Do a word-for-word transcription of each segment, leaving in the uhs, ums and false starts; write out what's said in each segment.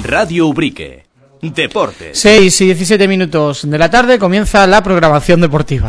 Radio Ubrique. Deportes. seis y diecisiete minutos de la tarde comienza la programación deportiva.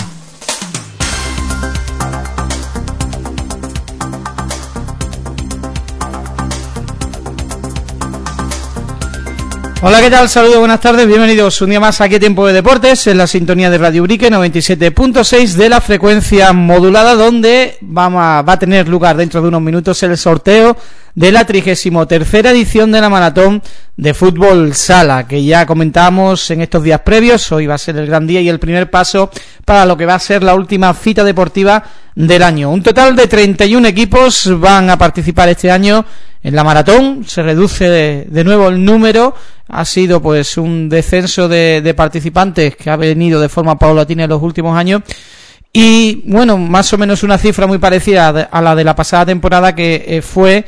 Hola, ¿qué tal? Saludos, buenas tardes, bienvenidos un día más aquí a Tiempo de Deportes, en la sintonía de Radio Ubrique noventa y siete punto seis de la frecuencia modulada, donde vamos a, va a tener lugar dentro de unos minutos el sorteo de la trigésima tercera edición de la maratón de fútbol sala, que ya comentábamos en estos días previos. Hoy va a ser el gran día y el primer paso para lo que va a ser la última cita deportiva del año. Un total de treinta y un equipos van a participar este año en la maratón. Se reduce de, de nuevo el número. Ha sido pues un descenso de, de participantes que ha venido de forma paulatina en los últimos años. Y bueno, más o menos una cifra muy parecida a la de la pasada temporada, que eh, fue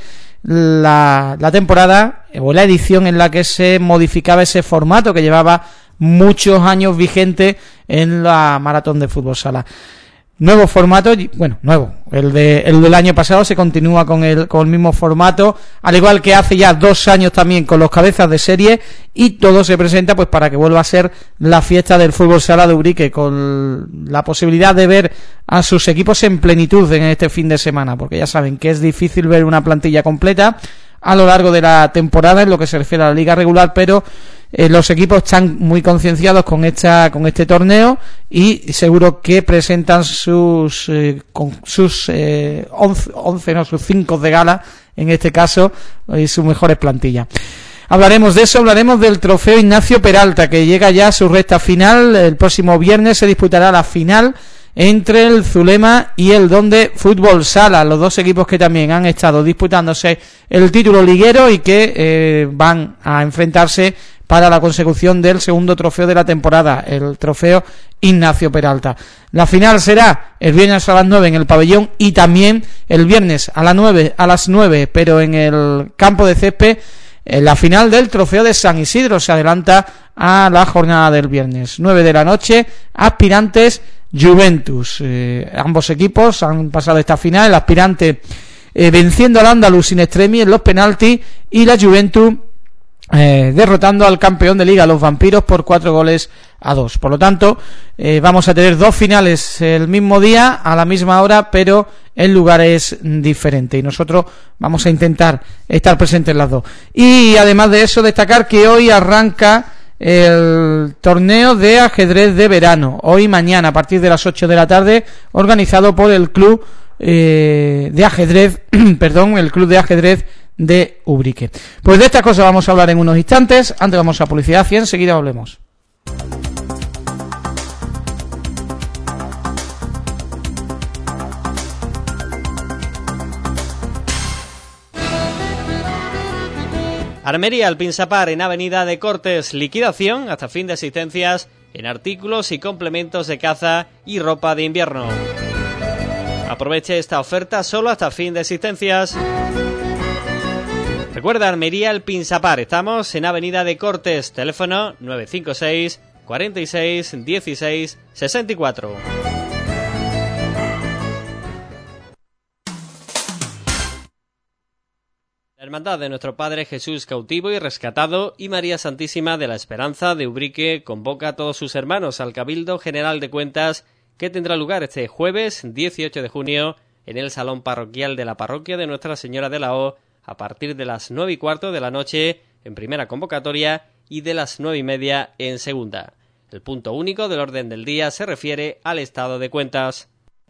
la, la temporada o la edición en la que se modificaba ese formato que llevaba muchos años vigente en la maratón de fútbol sala. Nuevo formato, bueno, nuevo, el de el del año pasado se continúa con el con el mismo formato, al igual que hace ya dos años también con los cabezas de serie, y todo se presenta pues para que vuelva a ser la fiesta del fútbol sala de Ubrique, con la posibilidad de ver a sus equipos en plenitud en este fin de semana, porque ya saben que es difícil ver una plantilla completa a lo largo de la temporada en lo que se refiere a la liga regular, pero eh, los equipos están muy concienciados con esta con este torneo y seguro que presentan sus eh, con sus eh, once, once no sus cinco de gala en este caso y sus mejores plantillas. Hablaremos de eso, hablaremos del trofeo Ignacio Peralta, que llega ya a su recta final. El próximo viernes se disputará la final entre el Zulema y el Donde Fútbol Sala, los dos equipos que también han estado disputándose el título liguero y que eh, van a enfrentarse para la consecución del segundo trofeo de la temporada, el trofeo Ignacio Peralta. La final será el viernes a las nueve en el pabellón y también el viernes a las nueve, a las nueve, pero en el campo de césped, en la final del trofeo de San Isidro. Se adelanta a la jornada del viernes, nueve de la noche, Aspirantes Juventus. Eh, ambos equipos han pasado esta final, el Aspirante eh, venciendo al Andalus in extremis en los penaltis y la Juventus eh, derrotando al campeón de liga, los Vampiros, por cuatro goles a dos. Por lo tanto, eh, vamos a tener dos finales el mismo día, a la misma hora, pero en lugares diferentes, y nosotros vamos a intentar estar presentes en las dos. Y además de eso, destacar que hoy arranca el torneo de ajedrez de verano, hoy y mañana a partir de las ocho de la tarde, organizado por el club eh, de ajedrez perdón, el club de ajedrez de Ubrique. Pues de estas cosas vamos a hablar en unos instantes. Antes vamos a publicidad y enseguida hablemos. Armería El Pinsapar en Avenida de Cortes, liquidación hasta fin de existencias en artículos y complementos de caza y ropa de invierno. Aproveche esta oferta solo hasta fin de existencias. Recuerda, Armería El Pinsapar, estamos en Avenida de Cortes, teléfono nueve cinco seis, cuarenta y seis, dieciséis, sesenta y cuatro. La Hermandad de Nuestro Padre Jesús Cautivo y Rescatado y María Santísima de la Esperanza de Ubrique convoca a todos sus hermanos al Cabildo General de Cuentas, que tendrá lugar este jueves dieciocho de junio en el Salón Parroquial de la Parroquia de Nuestra Señora de la O, a partir de las nueve y cuarto de la noche en primera convocatoria y de las nueve y media en segunda. El punto único del orden del día se refiere al estado de cuentas.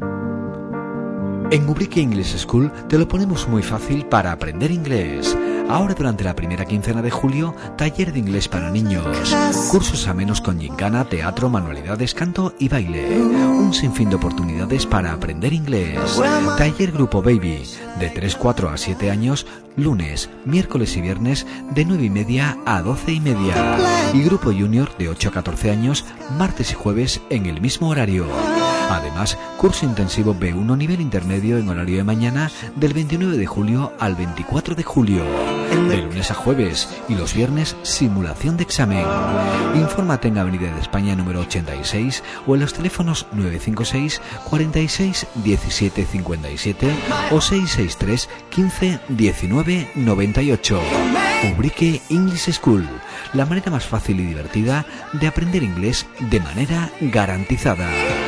En Ubrique English School te lo ponemos muy fácil para aprender inglés. Ahora, durante la primera quincena de julio, taller de inglés para niños. Cursos amenos con gincana, teatro, manualidades, canto y baile. Un sinfín de oportunidades para aprender inglés. Taller Grupo Baby, de tres, cuatro a siete años, lunes, miércoles y viernes, de nueve y media a doce y media. Y Grupo Junior, de ocho a catorce años, martes y jueves en el mismo horario. Además, curso intensivo B uno nivel intermedio en horario de mañana, del veintinueve de julio al veinticuatro de julio. De lunes a jueves, y los viernes simulación de examen. Infórmate en Avenida de España número ochenta y seis o en los teléfonos nueve cinco seis, cuarenta y seis, diecisiete cincuenta y siete o seiscientos sesenta y tres, quince, diecinueve, noventa y ocho. Ubrique English School, la manera más fácil y divertida de aprender inglés de manera garantizada.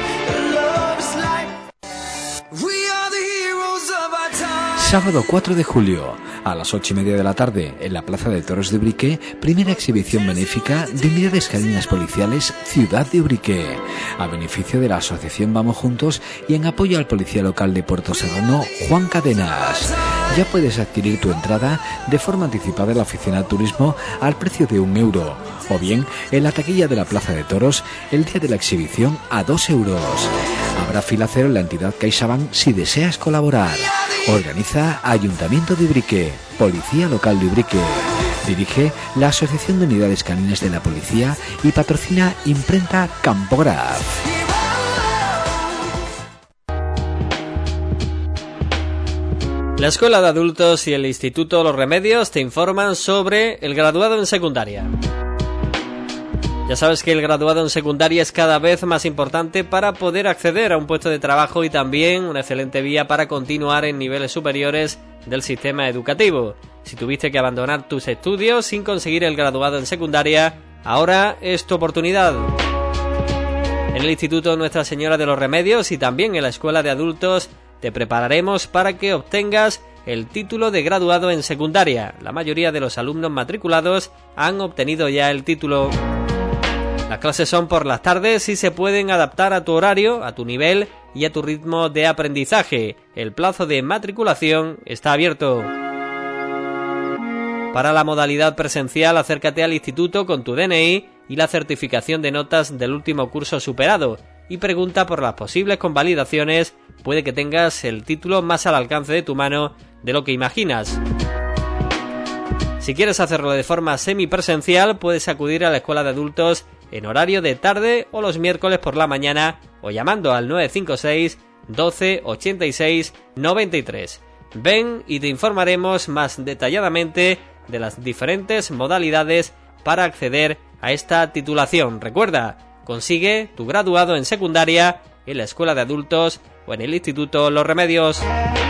Sábado cuatro de julio, a las ocho y media de la tarde, en la Plaza de Toros de Ubrique, primera exhibición benéfica de unidades caninas policiales Ciudad de Ubrique, a beneficio de la asociación Vamos Juntos y en apoyo al policía local de Puerto Serrano, Juan Cadenas. Ya puedes adquirir tu entrada de forma anticipada en la oficina de turismo al precio de un euro, o bien en la taquilla de la Plaza de Toros el día de la exhibición a dos euros. Habrá fila cero en la entidad CaixaBank si deseas colaborar. Organiza Ayuntamiento de Ubrique, Policía Local de Ubrique. Dirige la Asociación de Unidades Caninas de la Policía y patrocina Imprenta Campograf. La Escuela de Adultos y el Instituto Los Remedios te informan sobre el graduado en secundaria. Ya sabes que el graduado en secundaria es cada vez más importante para poder acceder a un puesto de trabajo y también una excelente vía para continuar en niveles superiores del sistema educativo. Si tuviste que abandonar tus estudios sin conseguir el graduado en secundaria, ahora es tu oportunidad. En el Instituto Nuestra Señora de los Remedios y también en la Escuela de Adultos te prepararemos para que obtengas el título de graduado en secundaria. La mayoría de los alumnos matriculados han obtenido ya el título. Las clases son por las tardes y se pueden adaptar a tu horario, a tu nivel y a tu ritmo de aprendizaje. El plazo de matriculación está abierto. Para la modalidad presencial, acércate al instituto con tu D N I y la certificación de notas del último curso superado y pregunta por las posibles convalidaciones. Puede que tengas el título más al alcance de tu mano de lo que imaginas. Si quieres hacerlo de forma semipresencial, puedes acudir a la Escuela de Adultos en horario de tarde o los miércoles por la mañana o llamando al nueve cinco seis, doce, ochenta y seis, noventa y tres. Ven y te informaremos más detalladamente de las diferentes modalidades para acceder a esta titulación. Recuerda, consigue tu graduado en secundaria en la Escuela de Adultos o en el Instituto Los Remedios.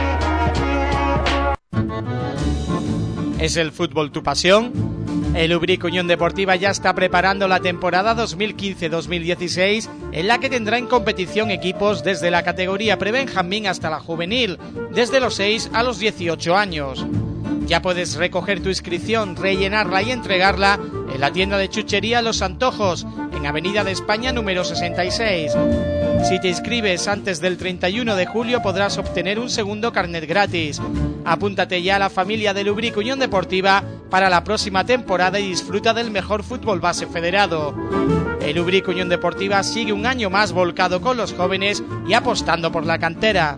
¿Es el fútbol tu pasión? El Ubrique Unión Deportiva ya está preparando la temporada dos mil quince dos mil dieciséis, en la que tendrá en competición equipos desde la categoría prebenjamín hasta la juvenil, desde los seis a los dieciocho años. Ya puedes recoger tu inscripción, rellenarla y entregarla en la tienda de chuchería Los Antojos, en Avenida de España número sesenta y seis. Si te inscribes antes del treinta y uno de julio podrás obtener un segundo carnet gratis. Apúntate ya a la familia del Ubrique Unión Deportiva para la próxima temporada y disfruta del mejor fútbol base federado. El Ubrique Unión Deportiva sigue un año más volcado con los jóvenes y apostando por la cantera.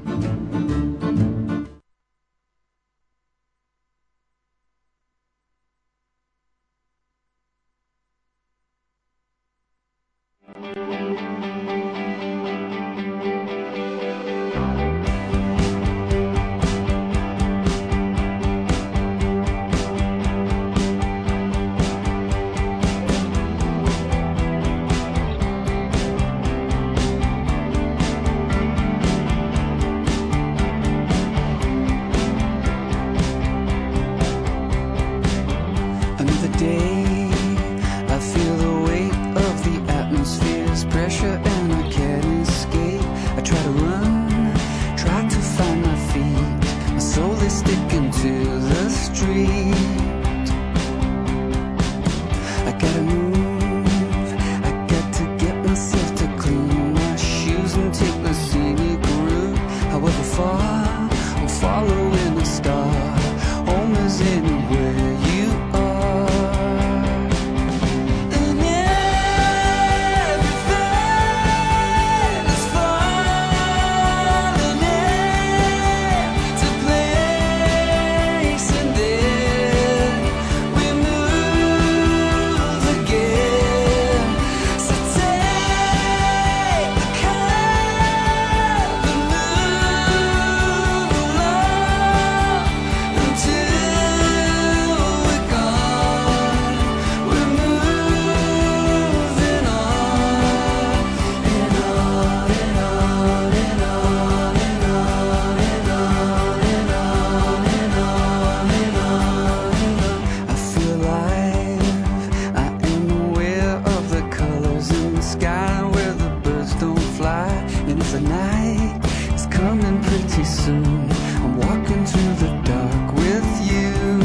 the night is coming pretty soon. I'm walking through the dark with you.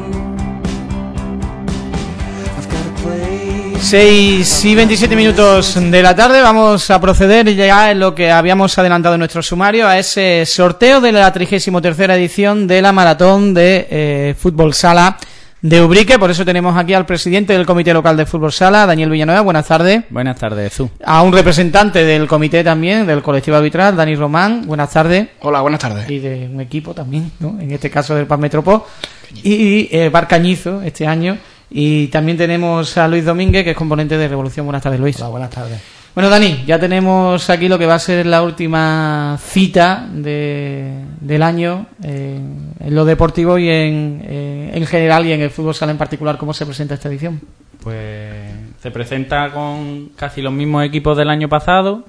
I've got a place. seis y veintisiete minutos de la tarde. Vamos a proceder ya en lo que habíamos adelantado en nuestro sumario a ese sorteo de la trigésima tercera edición de la maratón de eh, fútbol sala de Ubrique. Por eso tenemos aquí al presidente del comité local de fútbol sala, Daniel Villanueva. Buenas tardes. Buenas tardes, Zu. A un representante del comité también, del colectivo arbitral, Dani Román. Buenas tardes. Hola, buenas tardes. Y de un equipo también, ¿no? En este caso del P A S Metropó. Y eh, Bar Cañizo este año. Y también tenemos a Luis Domínguez, que es componente de Revolución. Buenas tardes, Luis. Hola, buenas tardes. Bueno, Dani, ya tenemos aquí lo que va a ser la última cita de, del año eh, en lo deportivo y en, eh, en general y en el fútbol sala en particular. ¿Cómo se presenta esta edición? Pues se presenta con casi los mismos equipos del año pasado.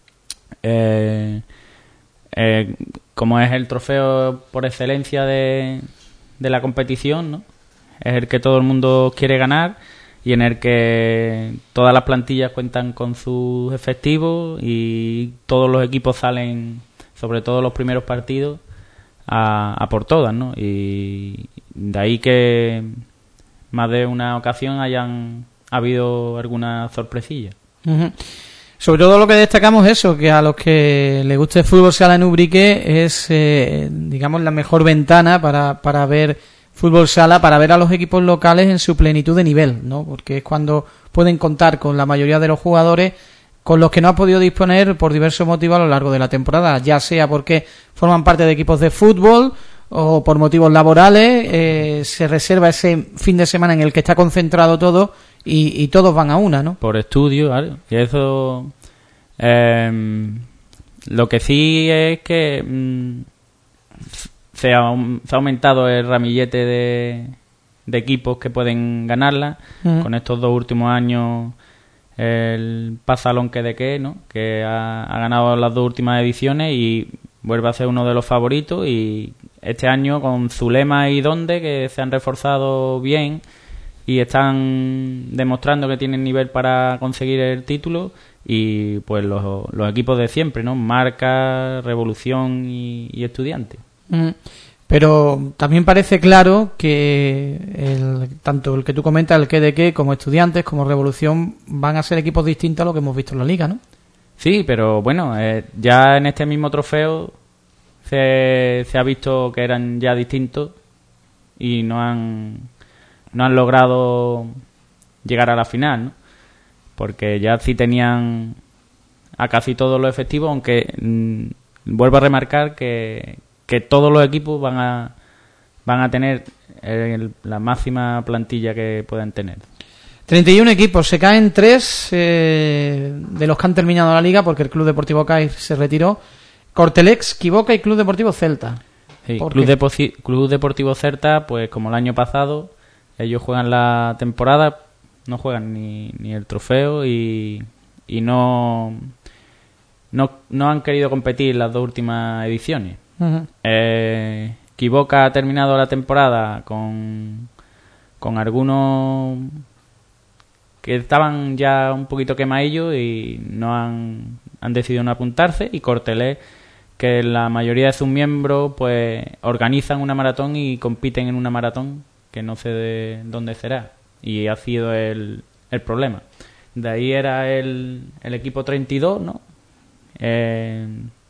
Eh, eh, como es el trofeo por excelencia de, de la competición, ¿no? Es el que todo el mundo quiere ganar y en el que todas las plantillas cuentan con sus efectivos y todos los equipos salen, sobre todo los primeros partidos, a, a por todas, ¿no? Y de ahí que más de una ocasión hayan habido alguna sorpresilla. Uh-huh. Sobre todo lo que destacamos eso, que a los que les guste el fútbol sala en Ubrique es, eh, digamos, la mejor ventana para, para ver fútbol sala, para ver a los equipos locales en su plenitud de nivel, ¿no? Porque es cuando pueden contar con la mayoría de los jugadores con los que no han podido disponer por diversos motivos a lo largo de la temporada, ya sea porque forman parte de equipos de fútbol o por motivos laborales. Eh, se reserva ese fin de semana en el que está concentrado todo y, y todos van a una, ¿no? Por estudio, ¿vale? Y eso, eh, lo que sí es que mmm, Se ha, se ha aumentado el ramillete de, de equipos que pueden ganarla. Uh-huh. Con estos dos últimos años, el Pasalón que de qué, ¿no? Que ha, ha ganado las dos últimas ediciones y vuelve a ser uno de los favoritos. Y este año con Zulema y Donde, que se han reforzado bien y están demostrando que tienen nivel para conseguir el título. Y pues los, los equipos de siempre, ¿no? Marca, Revolución y, y Estudiantes. Pero también parece claro que el, tanto el que tú comentas, el que de qué, como Estudiantes, como Revolución, van a ser equipos distintos a lo que hemos visto en la Liga, ¿no? Sí, pero bueno, eh, ya en este mismo trofeo se, se ha visto que eran ya distintos y no han, no han logrado llegar a la final, ¿no? Porque ya sí tenían a casi todos los efectivos, aunque mmm, vuelvo a remarcar que que todos los equipos van a van a tener el, la máxima plantilla que puedan tener. treinta y uno equipos, se caen tres eh, de los que han terminado la liga porque el Club Deportivo Cádiz se retiró. Cortelex, Quiboca y Club Deportivo Celta. Sí, Club, Depo- Club Deportivo Celta, pues como el año pasado, ellos juegan la temporada, no juegan ni, ni el trofeo y, y no, no, no han querido competir en las dos últimas ediciones. Uh-huh. Eh, Quiboca ha terminado la temporada con, con algunos que estaban ya un poquito quemadillos y no han, han decidido no apuntarse, y Cortelé, que la mayoría de sus miembros pues organizan una maratón y compiten en una maratón que no sé de dónde será, y ha sido el, el problema. De ahí era el, el equipo treinta y dos, ¿no? Eh,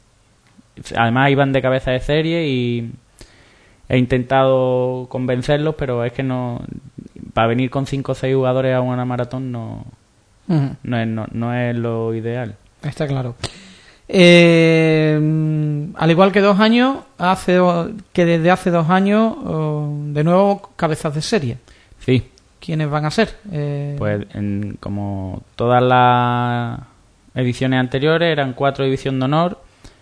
Además iban de cabeza de serie y he intentado convencerlos, pero es que no, para venir con cinco o seis jugadores a una maratón no, uh-huh. no, es, no, no es lo ideal. Está claro. Eh, al igual que dos años, hace que desde hace dos años, oh, de nuevo cabezas de serie. Sí. ¿Quiénes van a ser? Eh... Pues en, como todas las ediciones anteriores, eran cuatro de división de honor,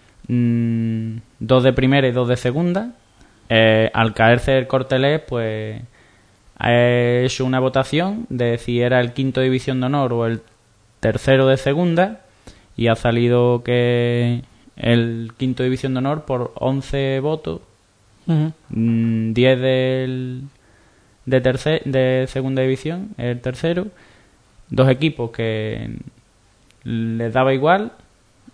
Mm, dos de primera y dos de segunda. Eh, al caerse el Cortelés, pues he hecho una votación de si era el quinto de división de honor o el tercero de segunda, y ha salido que el quinto de división de honor por once votos, uh-huh. mm, diez del, de, tercer, de segunda división, el tercero, dos equipos que les daba igual,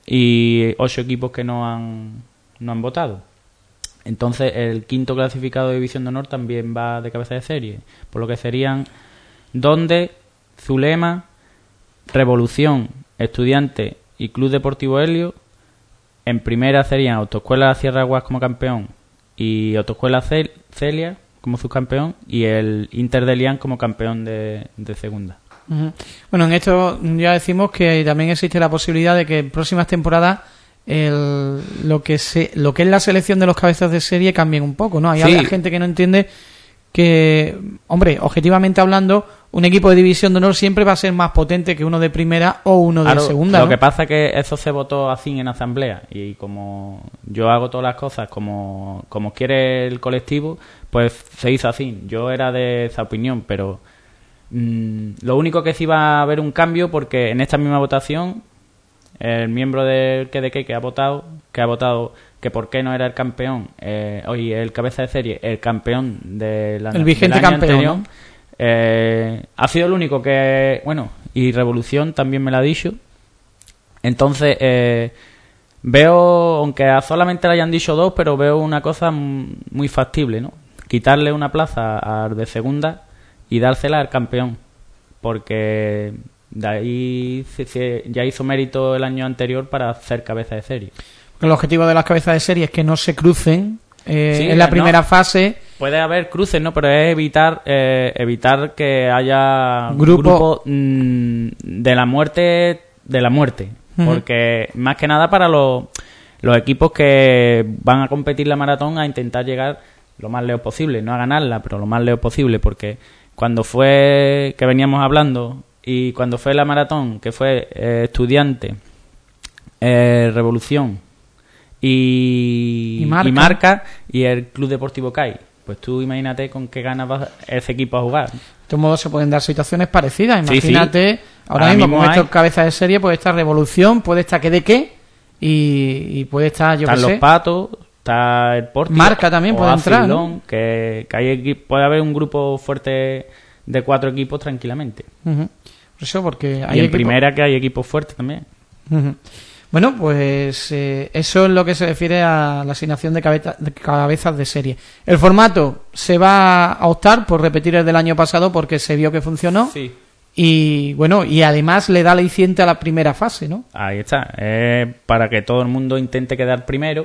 y ocho equipos que no han, no han votado. Entonces el quinto clasificado de División de Honor también va de cabeza de serie, por lo que serían Donde, Zulema, Revolución, Estudiante y Club Deportivo Helio. En primera serían Autoescuela Sierra Aguas como campeón y Autoescuela Cel- Celia como subcampeón, y el Inter de Lián como campeón de, de segunda. Uh-huh. Bueno, en esto ya decimos que también existe la posibilidad de que en próximas temporadas el, lo que se, lo que es la selección de los cabezas de serie cambien un poco, ¿no? Hay Sí. gente que no entiende que, hombre, objetivamente hablando, un equipo de División de Honor siempre va a ser más potente que uno de primera o uno Claro, de segunda, lo ¿no? que pasa es que eso se votó así en asamblea, y como yo hago todas las cosas como, como quiere el colectivo, pues se hizo así. Yo era de esa opinión, pero mmm, lo único que sí va a haber un cambio, porque en esta misma votación el miembro del Q D K que ha votado que ha votado que por qué no era el campeón, eh, oye, el cabeza de serie, el campeón de la, el vigente del año campeón, anterior, ¿no? Eh, ha sido el único que, bueno, y Revolución también me lo ha dicho. Entonces eh, veo, aunque a solamente le hayan dicho dos, pero veo una cosa muy factible, ¿no? Quitarle una plaza al de segunda y dársela al campeón, porque de ahí se, se, ya hizo mérito el año anterior para ser cabeza de serie. El objetivo de las cabezas de serie es que no se crucen eh, Sí, en la no. primera fase. Puede haber cruces, ¿no? Pero es evitar eh, evitar que haya Grupo- grupo mm, de la muerte de la muerte. Ujú. Porque más que nada para los, los equipos que van a competir la maratón, a intentar llegar lo más lejos posible. No a ganarla, pero lo más lejos posible. Porque cuando fue, que veníamos hablando, y cuando fue la maratón, que fue eh, Estudiante, eh, Revolución y, Y Marca. y Marca y el Club Deportivo C A I, pues tú imagínate con qué ganas va ese equipo a jugar. De todos modos se pueden dar situaciones parecidas. Sí, Imagínate, sí. ahora, Ahora mismo, mismo con hay- estos cabezas de serie puede estar Revolución, puede estar que de qué y, y puede estar, yo Están qué los sé, Patos, está el Porti, Marca también o puede entrar, Azulón, que, que hay equi- puede haber un grupo fuerte de cuatro equipos tranquilamente. Ujú. Por eso, porque hay y en equipos- primera que hay equipos fuertes también. Ujú. Bueno, pues eh, eso es lo que se refiere a la asignación de, cabeza- de cabezas de serie. El formato se va a optar por repetir el del año pasado porque se vio que funcionó. Sí. Y bueno, y además le da aliciente a la primera fase, ¿no? Ahí está. Eh, para que todo el mundo intente quedar primero.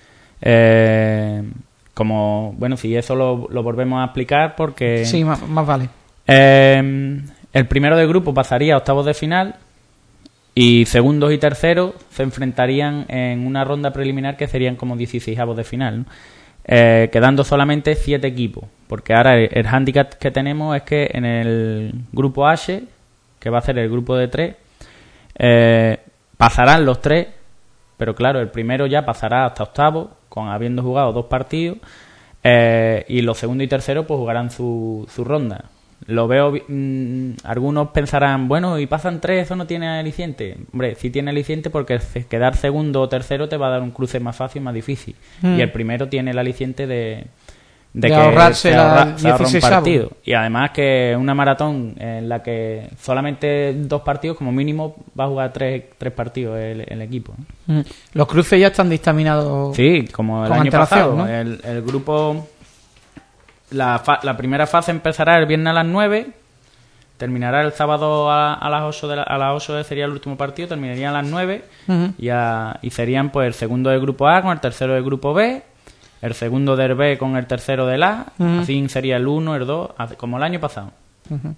Eh, como, bueno, si eso lo, lo volvemos a explicar porque... Sí, más, más vale. Eh, el primero del grupo pasaría a octavos de final y segundos y terceros se enfrentarían en una ronda preliminar que serían como dieciseisavos de final, ¿no? Eh, quedando solamente siete equipos, porque ahora el, el hándicap que tenemos es que en el grupo H, que va a ser el grupo de tres, eh, pasarán los tres, pero claro, el primero ya pasará hasta octavos, con habiendo jugado dos partidos, eh, y los segundo y tercero pues jugarán su, su ronda. Lo veo, mmm, algunos pensarán, bueno, y pasan tres, eso no tiene aliciente. Hombre, sí tiene aliciente porque quedar segundo o tercero te va a dar un cruce más fácil, más difícil. Mm. Y el primero tiene el aliciente de, de, De que ahorrarse se la ahorra, se ahorra un dieciseisavo. partido. Y además que una maratón en la que solamente dos partidos, como mínimo, va a jugar tres, tres partidos el, el equipo, ¿no? Mm. Los cruces ya están dictaminados. Sí, como el con año antelación, pasado. ¿no? El, el grupo... La, fa- la primera fase empezará el viernes a las nueve, terminará el sábado a, a las ocho de la- a las ocho sería el último partido, terminaría a las nueve. Ujú. y, a- y serían pues el segundo del grupo A con el tercero del grupo B, el segundo del B con el tercero del A, Ujú. así sería el uno, el dos, así- como el año pasado. Ujú.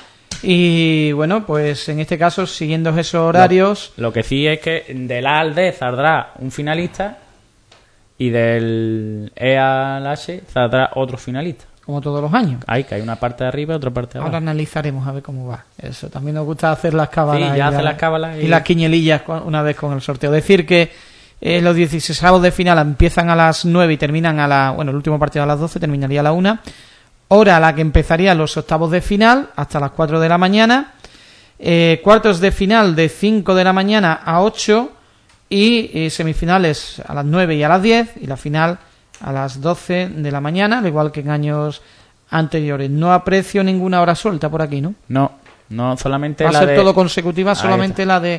Y bueno, pues en este caso, siguiendo esos horarios, Lo que sí es que del A al D saldrá un finalista y del E al H saldrá otro finalista. como todos los años. Hay que hay una parte de arriba y otra parte de abajo. Ahora analizaremos a ver cómo va. Eso, también nos gusta hacer las cábalas. Sí, y ya hace la- las cábalas y... y- las quiñelillas cu- una vez con el sorteo. Decir que eh, los dieciseisavos de final empiezan a las nueve y terminan a la... Bueno, el último partido a las doce, terminaría a la una. Hora a la que empezarían los octavos de final, hasta las cuatro de la mañana. Eh, cuartos de final de cinco de la mañana a ocho. Y eh, semifinales a las nueve y a las diez. Y la final a las doce de la mañana, al igual que en años anteriores. No aprecio ninguna hora suelta por aquí, ¿no? No, no solamente Va a la ser de... todo consecutiva, Ahí solamente está. la de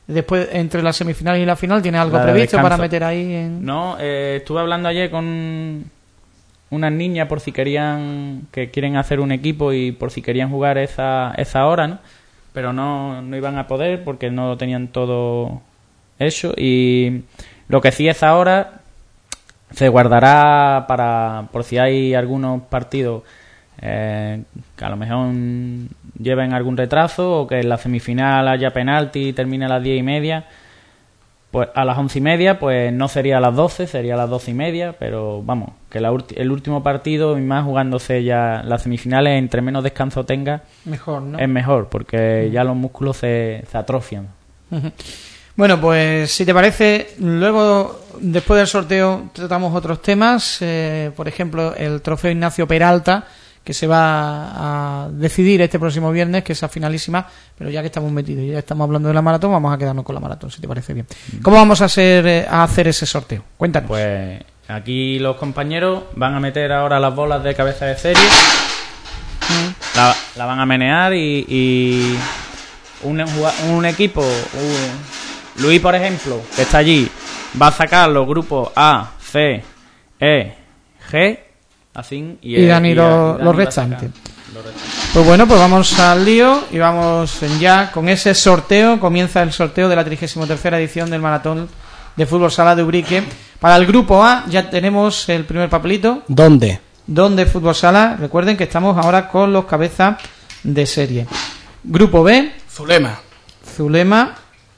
después entre las semifinales y la final? ¿Tiene algo La de previsto descanso. para meter ahí en...? No, eh, estuve hablando ayer con unas niñas por si querían, que quieren hacer un equipo y por si querían jugar esa, esa hora, ¿no? Pero no, no iban a poder porque no lo tenían todo hecho. Y lo que sí, esa hora se guardará para por si hay algunos partidos eh, que a lo mejor lleven algún retraso o que en la semifinal haya penalti y termine a las diez y media. Pues a las once y media, pues no sería a las doce, sería a las doce y media, pero vamos, que la ulti- el último partido, y más jugándose ya las semifinales, entre menos descanso tenga, Mejor, ¿no? es mejor, porque ya los músculos se, se atrofian. Ujú. Bueno, pues si te parece, luego, después del sorteo, tratamos otros temas, eh, por ejemplo, el trofeo Ignacio Peralta, que se va a decidir este próximo viernes, que es la finalísima, pero ya que estamos metidos y ya estamos hablando de la maratón, vamos a quedarnos con la maratón, si te parece bien. ¿Cómo vamos a hacer eh, a hacer ese sorteo? Cuéntanos. Pues aquí los compañeros van a meter ahora las bolas de cabeza de serie, la, la van a menear y, y un, un equipo, un- Luis por ejemplo, que está allí, va a sacar los grupos A, C, E, G, así, y, Y Dani y- lo- y Dani los va a restantes. sacar los restantes. Pues bueno, pues vamos al lío y vamos ya con ese sorteo. Comienza el sorteo de la trigésima tercera edición del Maratón de Fútbol Sala de Ubrique. Para el grupo A ya tenemos el primer papelito. ¿Dónde? Donde Fútbol Sala, recuerden que estamos ahora con los cabezas de serie. Grupo B, Zulema. Zulema.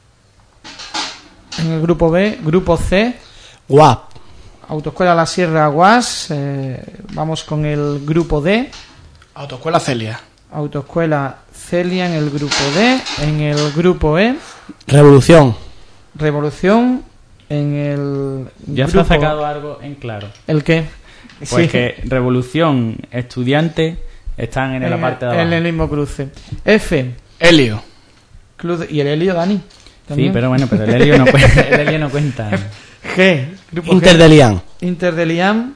En el grupo B, grupo C, Guap. Autoescuela La Sierra Guas. Eh, vamos con el grupo D, Autoescuela Celia. Autoescuela Celia en el grupo D. En el grupo E, Revolución. Revolución. En el Ya se grupo... ha sacado algo en claro. ¿El qué? Pues Sí. que Revolución, Estudiante están en, la parte de en abajo. el mismo cruce. F, Helio. Club de- y el Helio, Dani. Sí, también. pero bueno, pero el Helio no cuenta. El Helio no cuenta. G, grupo Inter G. de Lian. Inter de Liam.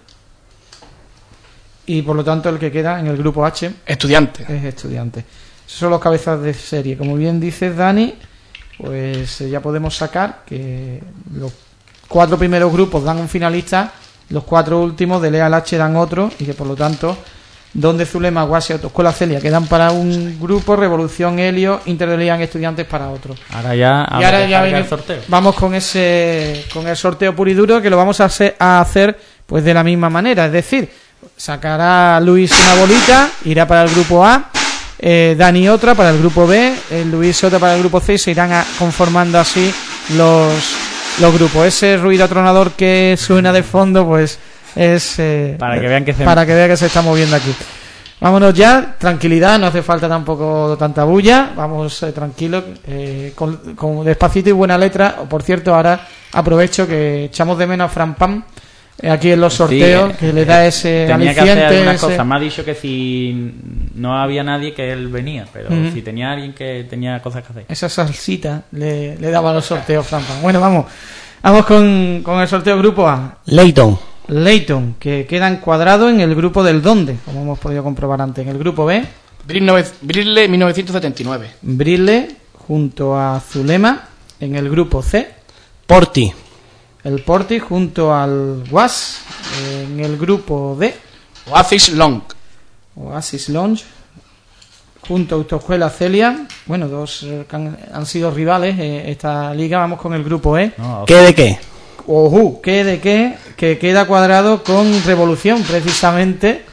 Y por lo tanto el que queda en el grupo H Estudiante. es Estudiante. Esos son los cabezas de serie. Como bien dices, Dani, pues eh, ya podemos sacar que los cuatro primeros grupos dan un finalista, los cuatro últimos de Lea al H dan otro, y que por lo tanto donde Zulema, Guas y Autoescuela Celia quedan para un grupo, Revolución, Helio, Inter de Liam, Estudiantes para otro. Ahora ya, Y ahora ya viene viene- el sorteo. vamos con ese con el sorteo puro y duro, que lo vamos a hacer, a hacer pues de la misma manera, es decir, sacará Luis una bolita, irá para el grupo A, eh, Dani otra para el grupo B, eh, Luis otra para el grupo C, y se irán a- conformando así los los grupos. Ese ruido atronador que suena de fondo, pues es eh, Para que vean que se- para que vea que se está moviendo aquí. Vámonos ya, tranquilidad, no hace falta tampoco tanta bulla, vamos eh, tranquilos, eh, con, con despacito y buena letra. Por cierto, ahora aprovecho que echamos de menos a Fran Pam eh, aquí en los sorteos, Sí, que le da ese tenía que aliciente. hacer algunas ese- cosas. Me ha dicho que si no había nadie, que él venía, pero Ujú. si tenía alguien que tenía cosas que hacer. Esa salsita le, le daba a los sorteos Fran Pam. Bueno, vamos, vamos con, con el sorteo grupo A. Leighton. Leighton, que queda encuadrado en el grupo del Donde, como hemos podido comprobar antes. En el grupo B, Brille mil novecientos setenta y nueve. Brille junto a Zulema. En el grupo C, Porti. el Porti junto al Guas. En el grupo D, Oasis Long. Oasis Lounge junto a Autoescuela Celia. Bueno, dos eh, que han, han sido rivales eh, esta liga. Vamos con el grupo E. No, ¿Qué de qué? Ojú, ¿qué de qué? Que queda cuadrado con Revolución, precisamente.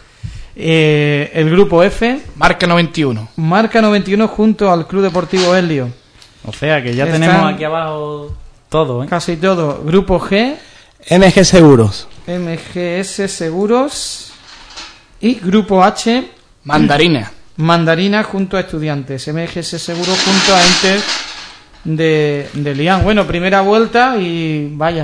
Eh, el grupo F, Marca noventa y uno. marca noventa y uno junto al Club Deportivo Helio. o sea que ya Están- tenemos aquí abajo todo, ¿eh? Casi todo. Grupo G, M G Seguros. M G S Seguros. Y grupo H, Mandarina. Mandarina junto a Estudiantes. M G S Seguros junto a Inter de, de Lian. Bueno, primera vuelta y vaya.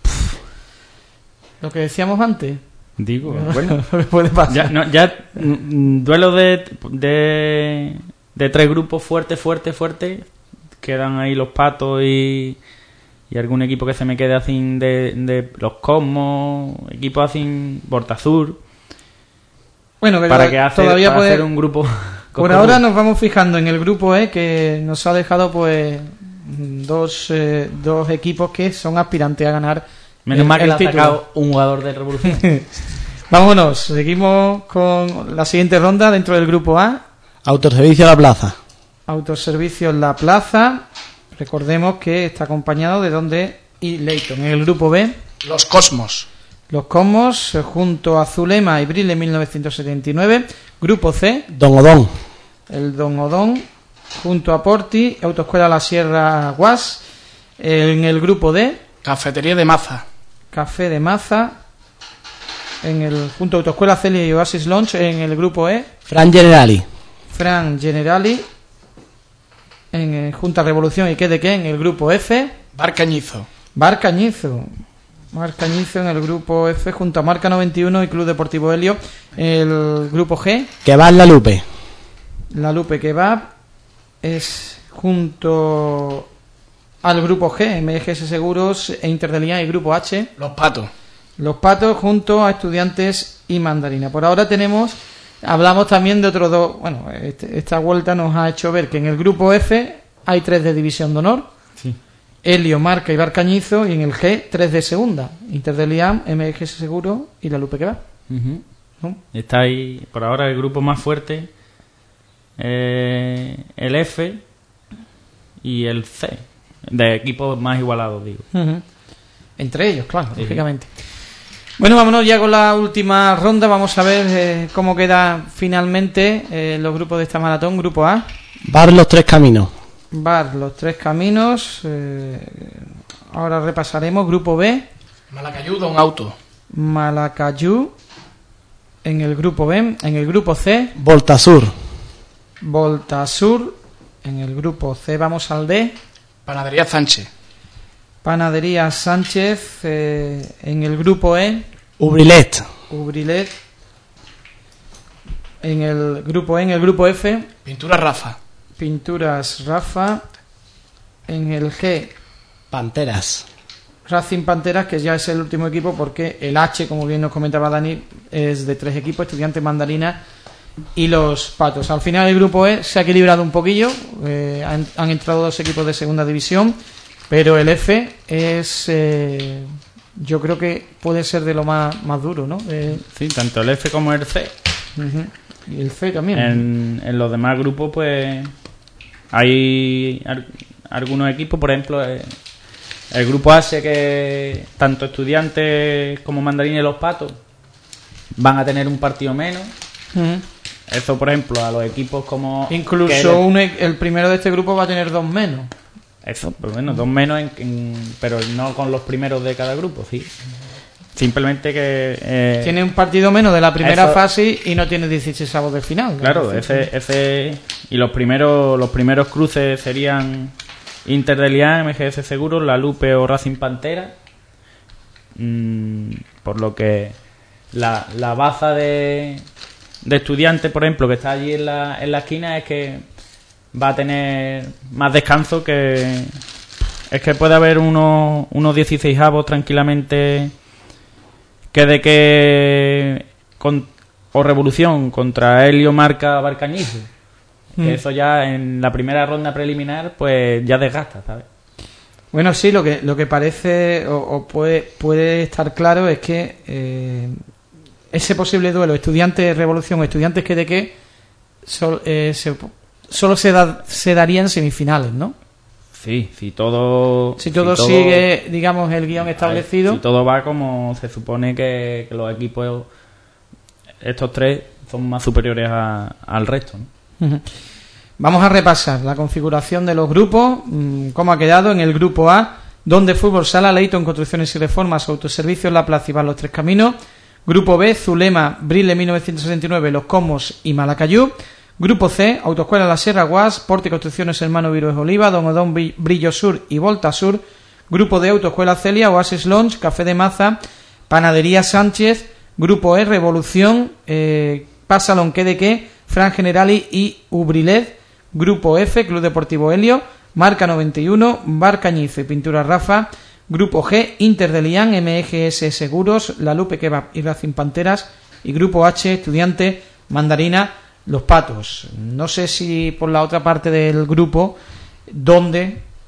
Lo que decíamos antes. Digo, bueno. Lo que puede pasar. Ya, no, ya mm, duelo de, de, de tres grupos fuertes, fuertes, fuertes. Quedan ahí los Patos y, y algún equipo que se me quede así de, de los Cosmos, equipos así, Bortazur, Bueno, que para toda- que hace, todavía para puede... hacer un grupo. Por ahora nos vamos fijando en el grupo E, que nos ha dejado pues Dos, eh, dos equipos que son aspirantes a ganar. Menos el, mal que el le ha título. sacado un jugador de Revolución. Vámonos, seguimos con la siguiente ronda dentro del grupo A. Autoservicio a la plaza. Autoservicio en la plaza. Recordemos que está acompañado de donde y Leighton. En el grupo B, Los Cosmos. los Cosmos, eh, junto a Zulema y Brille mil novecientos setenta y nueve. Grupo C, Don Odón. el Don Odón, junto a Porti, Autoescuela La Sierra Guas. En el grupo D, Cafetería de Maza. Café de Maza. En el junto a Autoescuela Celia y Oasis Lounge. En el grupo E, Fran Generali. Fran Generali. En eh, Junta Revolución y qué de qué. En el grupo F, Bar Cañizo. Bar Cañizo. Bar Cañizo en el grupo F junto a Marca noventa y uno y Club Deportivo Helio. El grupo G, Que va en la Lupe. La Lupe Kebab, es junto al grupo G, M G S Seguros e Interdelian y grupo H, Los Patos. Los Patos junto a Estudiantes y Mandarina. Por ahora tenemos, hablamos también de otros dos, bueno, este, esta vuelta nos ha hecho ver que en el grupo F hay tres de División de Honor, Sí. Helio, Marca y Bar Cañizo, y en el G tres de Segunda, Interdelian, M G S Seguro y La Lupe Kebab. Ujú. ¿No? Está ahí, por ahora, el grupo más fuerte, eh, el F y el C, de equipos más igualados, digo. Ujú. Entre ellos, claro, Sí. lógicamente. Bueno, vámonos ya con la última ronda. Vamos a ver eh, cómo queda finalmente eh, los grupos de esta maratón. Grupo A, Bar Los Tres Caminos. Bar Los Tres Caminos. eh, ahora repasaremos. Grupo B, Malacayú, Don Auto. Malacayú. En el grupo B, en el grupo C, Voltasur. Voltasur. En el grupo C vamos al D, Panadería Sánchez. Panadería Sánchez. eh, en el grupo E, Ubrilet. Ubrilet. En el grupo E, en el grupo F, Pintura Rafa. Pinturas Rafa. En el G, Panteras. Racing Panteras, que ya es el último equipo porque el H, como bien nos comentaba Dani, es de tres equipos, Estudiantes, Mandarina y Los Patos. Al final el grupo E se ha equilibrado un poquillo, eh, han, han entrado dos equipos de segunda división, pero el F es, eh, yo creo que puede ser de lo más, más duro, ¿no? Eh, Sí, tanto el F como el C. uh-huh. Y el C también. En, en los demás grupos, pues, hay ar- algunos equipos, por ejemplo, eh, el grupo H, que tanto Estudiantes como Mandarina y Los Patos van a tener un partido menos. Uh-huh. Eso, por ejemplo, a los equipos como... Incluso que el- un e- el primero de este grupo va a tener dos menos. Eso, pues bueno, dos menos, en, en- pero no con los primeros de cada grupo, sí. Simplemente que... eh, Tiene un partido menos de la primera eso- fase y no tiene dieciséis avos de final. Claro, Es decir, ese, ese y los primeros los primeros cruces serían Inter de Lian, M G S Seguros, La Lupe o Racing Pantera. Mm, por lo que la, la baza de, de Estudiantes, por ejemplo, que está allí en la, en la esquina, es que va a tener más descanso, que es que puede haber unos, unos dieciséis avos tranquilamente, que de que con, o Revolución contra Helio, Marca, Barcañizo. Mm. Eso ya en la primera ronda preliminar pues ya desgasta, ¿sabes? Bueno, sí, lo que lo que parece o, o puede, puede estar claro es que eh, ese posible duelo Estudiantes-Revolución o Estudiantes que de qué sol- eh, se- solo se, da, se daría en semifinales, ¿no? Sí, si todo... Si todo sigue, digamos, el guión establecido. Si todo va como se supone que, que los equipos, estos tres, son más superiores a- al resto, ¿no? Ujú. Vamos a repasar la configuración de los grupos, mmm, cómo ha quedado en el grupo A, donde Fútbol Sala, Leighton, Construcciones y Reformas, Autoservicios, La Plaza y Bar Los Tres Caminos. Grupo B, Zulema, Brille mil novecientos sesenta y nueve, Los Comos y Malacayú. Grupo C, Autoescuela La Sierra Guas, Porte Construcciones Hermano Virués Oliva, Don Odón Brillo Sur y Volta Sur. Grupo D, Autoescuela Celia, Oasis Lounge, Café de Maza, Panadería Sánchez. Grupo E, Revolución, eh, Pasalón que de qué, Fran Generali y Ubrilet. Grupo F, Club Deportivo Helio, Marca noventa y uno, Bar Cañizo y Pintura Rafa. Grupo G, Inter de Lian, M G S Seguros, La Lupe Kebab y Racing Panteras. Y Grupo H, Estudiante, Mandarina, Los Patos. No sé si por la otra parte del grupo, donde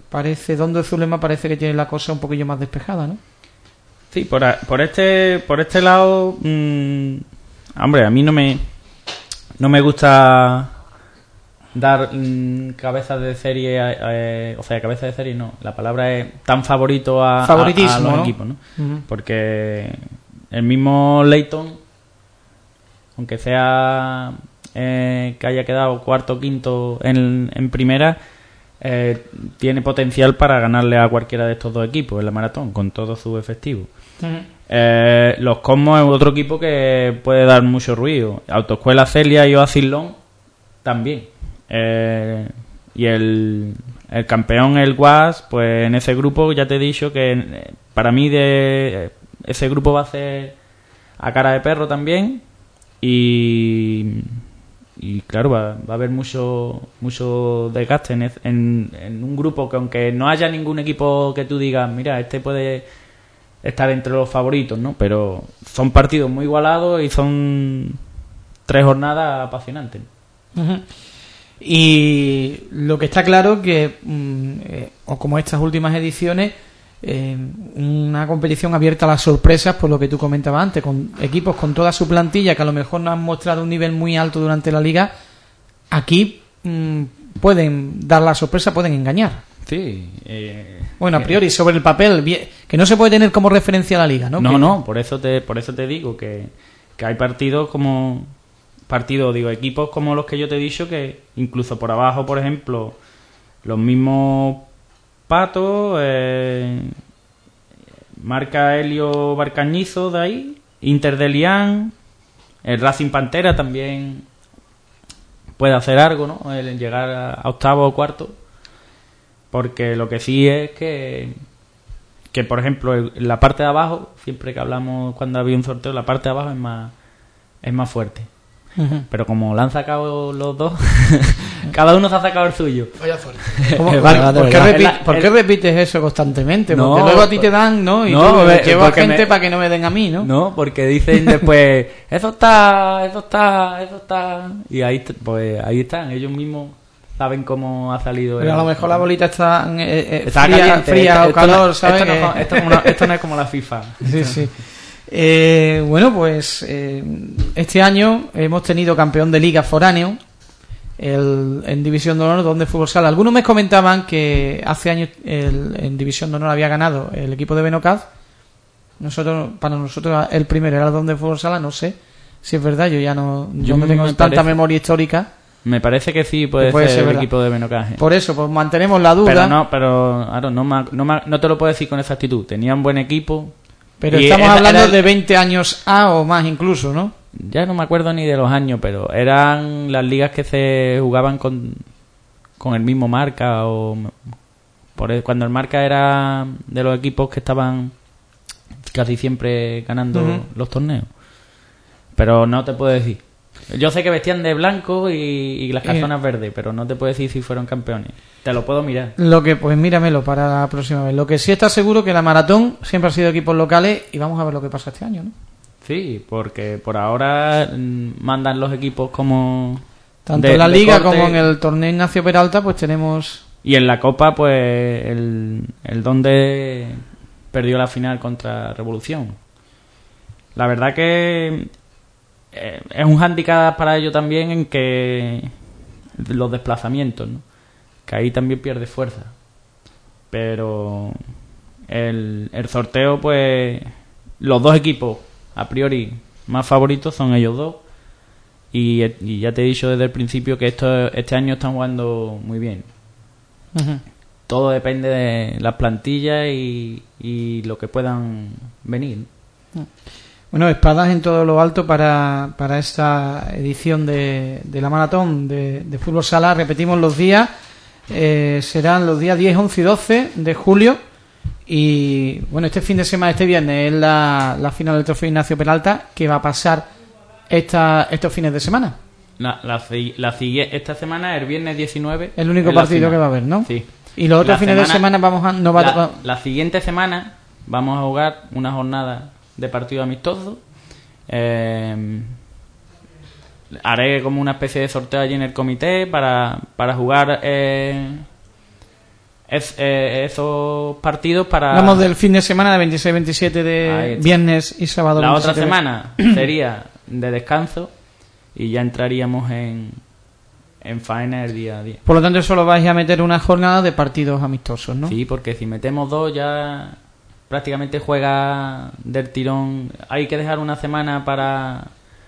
parece, Dondo de Zulema parece que tiene la cosa un poquillo más despejada, ¿no? Sí, por, a, por este por este lado, mmm, hombre, a mí no me no me gusta dar mmm, cabezas de serie, eh, o sea, cabeza de serie no, la palabra es tan favorito a, favoritismo, a, a los ¿no? equipos, ¿no? Uh-huh. Porque el mismo Leighton, aunque sea eh, que haya quedado cuarto o quinto en, en primera, eh, tiene potencial para ganarle a cualquiera de estos dos equipos en la maratón, con todo su efectivo. Uh-huh. Eh, los Cosmos es otro equipo que puede dar mucho ruido. Autoescuela Celia y Oasis-Long también. Eh, y el, el campeón, el Guas, pues en ese grupo ya te he dicho que eh, para mí de ese grupo va a ser a cara de perro también. Y... y claro, va, va a haber mucho mucho desgaste en, en, en un grupo que, aunque no haya ningún equipo que tú digas, mira, este puede estar entre los favoritos, ¿no? Pero son partidos muy igualados y son tres jornadas apasionantes. Uh-huh. Y lo que está claro que mm, eh, o como estas últimas ediciones, eh, una competición abierta a las sorpresas, por lo que tú comentabas antes, con equipos con toda su plantilla que a lo mejor no han mostrado un nivel muy alto durante la liga. Aquí mmm, pueden dar la sorpresa, pueden engañar. Sí. Eh, bueno, a priori, sobre el papel, que no se puede tener como referencia a la liga, ¿no? No, que... no, por eso te por eso te digo que, que hay partidos como... Partidos, digo, equipos como los que yo te he dicho, que incluso por abajo, por ejemplo, los mismos Patos, eh, marca Helio Barcañizo de ahí, Inter de Lián, el Racing Pantera también puede hacer algo, ¿no? El llegar a octavo o cuarto, porque lo que sí es que que por ejemplo en la parte de abajo, siempre que hablamos cuando había un sorteo, la parte de abajo es más es más fuerte. Uh-huh. Pero como lo han sacado los dos, cada uno se ha sacado el suyo. Vaya fuerte. Vale, ¿por, qué repi- ¿Por qué repites eso constantemente? No, porque luego a ti te dan, ¿no? Y no, tú me, llevas gente me, para que no me den a mí, ¿no? No, porque dicen después, eso está, eso está, eso está... Y ahí, pues, ahí están, ellos mismos saben cómo ha salido. Pero el, a lo mejor la bolita está, eh, eh, está fría, caliente, fría esto, o calor, esto ¿sabes? No, esto, no, esto, no, esto no es como la FIFA. Sí, sí. Eh, bueno, pues eh, este año hemos tenido campeón de liga foráneo el, en División de Honor, donde Fútbol Sala. Algunos me comentaban que hace años el, en División de Honor había ganado el equipo de Benocaz. Nosotros, para nosotros el primero era el donde Fútbol Sala, no sé si es verdad, yo ya no, yo no tengo me tanta parece, memoria histórica. Me parece que sí puede, puede ser, ser el verdad. equipo de Benocaz. Por eso, pues mantenemos la duda. Pero no, pero claro, no, me, no, me, no te lo puedo decir con exactitud. Tenían buen equipo. Pero y estamos era, hablando era el, de veinte años A o más incluso, ¿no? Ya no me acuerdo ni de los años, pero eran las ligas que se jugaban con, con el mismo marca o por el, cuando el marca era de los equipos que estaban casi siempre ganando uh-huh. los torneos. Pero no te puedo decir. Yo sé que vestían de blanco y, y las calzonas eh. verdes, pero no te puedo decir si fueron campeones. Te lo puedo mirar. Lo que, pues míramelo para la próxima vez. Lo que sí está seguro que la maratón siempre ha sido equipos locales y vamos a ver lo que pasa este año, ¿no? Sí, porque por ahora mmm, mandan los equipos como... Tanto de, en la liga corte, como en el torneo Ignacio Peralta, pues tenemos... Y en la Copa, pues el, el donde perdió la final contra Revolución. La verdad que... es un hándicap para ellos también en que los desplazamientos, ¿no? Que ahí también pierde fuerza, pero el, el sorteo, pues los dos equipos a priori más favoritos son ellos dos y, y ya te he dicho desde el principio que esto, este año están jugando muy bien. Uh-huh. Todo depende de las plantillas y, y lo que puedan venir. Uh-huh. Bueno, espadas en todo lo alto para, para esta edición de, de la maratón de, de Fútbol Sala. Repetimos los días, eh, serán los días diez, once y doce de julio. Y bueno, este fin de semana, este viernes, es la, la final del Trofeo Ignacio Peralta, que va a pasar esta, estos fines de semana. La, la, la, esta semana, el viernes diecinueve. El único partido que va a haber, ¿no? Sí. Y los otros la fines semana, de semana vamos a... No va la, a... la siguiente semana vamos a jugar una jornada de partido amistoso. Eh, haré como una especie de sorteo allí en el comité para, para jugar eh, es, eh, esos partidos para... Hablamos del fin de semana de veintiséis veintisiete de Ahí está. viernes y sábado. La otra veintisiete. semana sería de descanso y ya entraríamos en, en faena el día a día. Por lo tanto, solo vais a meter una jornada de partidos amistosos, ¿no? Sí, porque si metemos dos ya prácticamente juega del tirón. Hay que dejar una semana para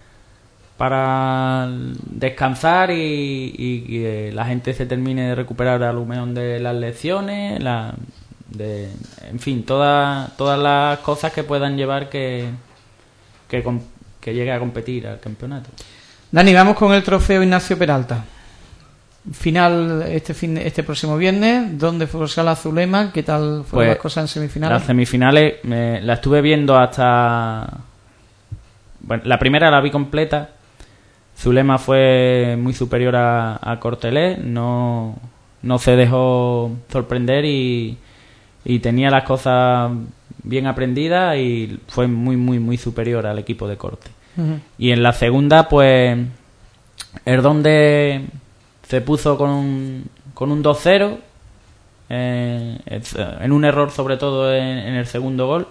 para descansar y, y que la gente se termine de recuperar a lo mejor de las lecciones, la, de, en fin, todas todas las cosas que puedan llevar que, que, com- que llegue a competir al campeonato. Dani, vamos con el trofeo Ignacio Peralta. Final este fin este próximo viernes. ¿Dónde fue Sala Zulema? ¿Qué tal fueron Pues, las cosas en semifinales? Las semifinales me, la estuve viendo hasta... Bueno, la primera la vi completa. Zulema fue muy superior a, a Cortelé, no, no se dejó sorprender y, y tenía las cosas bien aprendidas y fue muy, muy, muy superior al equipo de Corte. Uh-huh. Y en la segunda, pues, es donde se puso con un, con un dos cero, eh, en un error sobre todo en, en el segundo gol,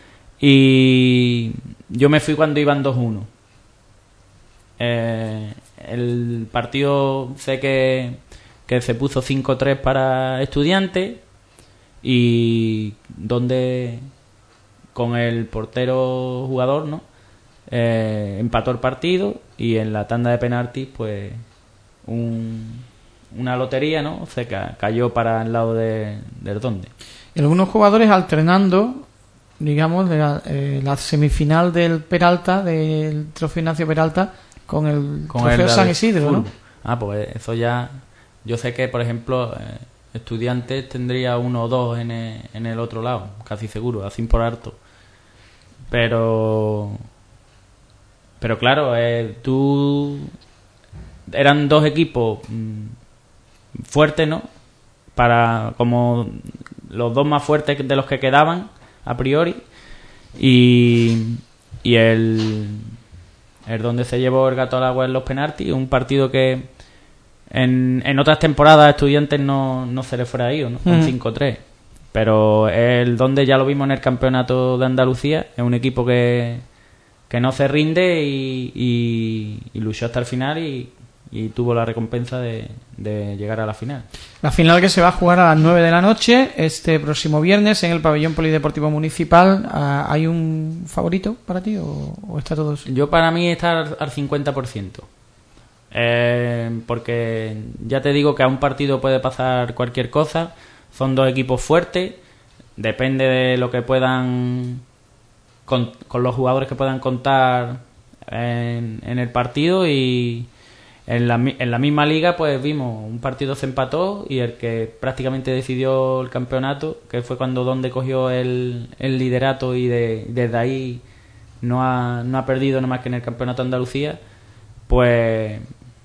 y yo me fui cuando iban dos uno. Eh, el partido sé que, que se puso cinco tres para Estudiantes y donde con el portero jugador, ¿no? Eh, empató el partido y en la tanda de penaltis pues un, una lotería, ¿no? Se ca- cayó para el lado de, del donde. Y algunos jugadores alternando, digamos, la, eh, la semifinal del Peralta, del trofeo Ignacio Peralta, con el Con trofeo el San de Isidro, ¿no? fútbol. Ah, pues eso ya... Yo sé que, por ejemplo, eh, Estudiantes tendría uno o dos en el, en el otro lado, casi seguro, así por harto. Pero... Pero claro, eh, tú... Eran dos equipos mmm, fuertes, ¿no? Para como los dos más fuertes de los que quedaban, a priori. Y, y el... el donde se llevó el gato al agua en los penaltis, un partido que en, en otras temporadas a Estudiantes no, no se le fuera ido, ¿no? Con Mm. cinco tres. Pero el donde ya lo vimos en el campeonato de Andalucía, es un equipo que, que no se rinde y, y, y luchó hasta el final y, y tuvo la recompensa de, de llegar a la final. La final que se va a jugar a las nueve de la noche este próximo viernes en el pabellón polideportivo municipal. Ah, ¿hay un favorito para ti o, o está todo eso? Yo para mí está al, al cincuenta por ciento. Eh, porque ya te digo que a un partido puede pasar cualquier cosa. Son dos equipos fuertes. Depende de lo que puedan... Con, con los jugadores que puedan contar en, en el partido. Y en la, en la misma liga pues vimos un partido se empató y el que prácticamente decidió el campeonato, que fue cuando Donde cogió el, el liderato y de, desde ahí no ha, no ha perdido nada más que en el campeonato de Andalucía, pues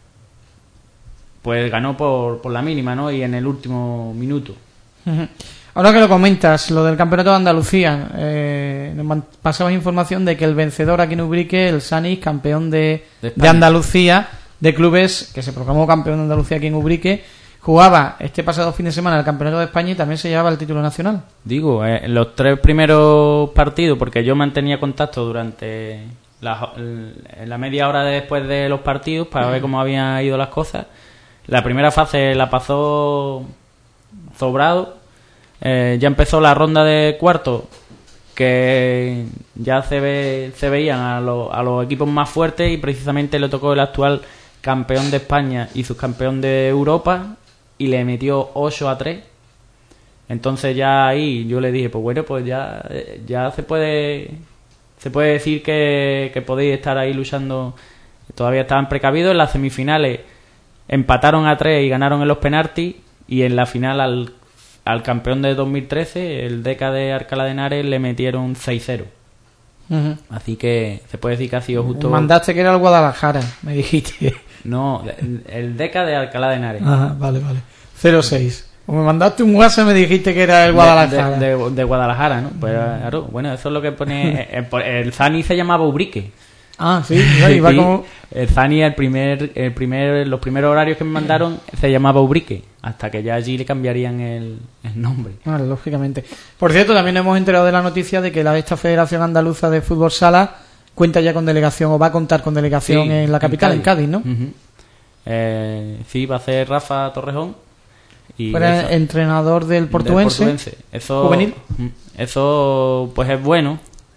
pues ganó por, por la mínima, ¿no? Y en el último minuto. Ujú. Ahora que lo comentas, lo del campeonato de Andalucía, eh, nos man- pasabas información de que el vencedor aquí en Ubrique, el Sanis, campeón de, De de España. Andalucía, de clubes, que se proclamó campeón de Andalucía aquí en Ubrique, jugaba este pasado fin de semana el campeonato de España y también se llevaba el título nacional. Digo, eh, en los tres primeros partidos, porque yo mantenía contacto durante la, en la media hora de después de los partidos para ver cómo habían ido las cosas. La primera fase la pasó sobrado. Eh, ya empezó la ronda de cuartos, que ya se ve, se veían a, lo, a los equipos más fuertes y precisamente le tocó el actual campeón de España y subcampeón de Europa y le metió ocho a tres. Entonces ya ahí yo le dije, pues bueno, pues ya, ya se puede se puede decir que, que podéis estar ahí luchando. Todavía estaban precavidos. En las semifinales empataron a tres y ganaron en los penaltis, y en la final al, al campeón de dos mil trece, el Deca de Alcalá de Henares, le metieron seis cero. Ujú. Así que se puede decir que ha sido justo. Mandaste que era el Guadalajara, me dijiste. No, el Deca de Alcalá de Henares. Ajá, vale, vale. cero seis. O me mandaste un WhatsApp y me dijiste que era el Guadalajara. De, de- de Guadalajara, ¿no? Pues claro, bueno, eso es lo que pone. El, el Zani se llamaba Ubrique. Ah, sí, iba Sí, como... el Zani, el primer, el primer, los primeros horarios que me mandaron se llamaba Ubrique, hasta que ya allí le cambiarían el, el nombre. Ah, lógicamente. Por cierto, también hemos enterado de la noticia de que la esta Federación Andaluza de Fútbol Sala cuenta ya con delegación o va a contar con delegación Sí, en la capital, en Cádiz, ¿no? Ujú. eh, sí, va a ser Rafa Torrejón. Y Fuera eso- entrenador del Portuense. del Portuense. Eso, juvenil. Eso pues es bueno.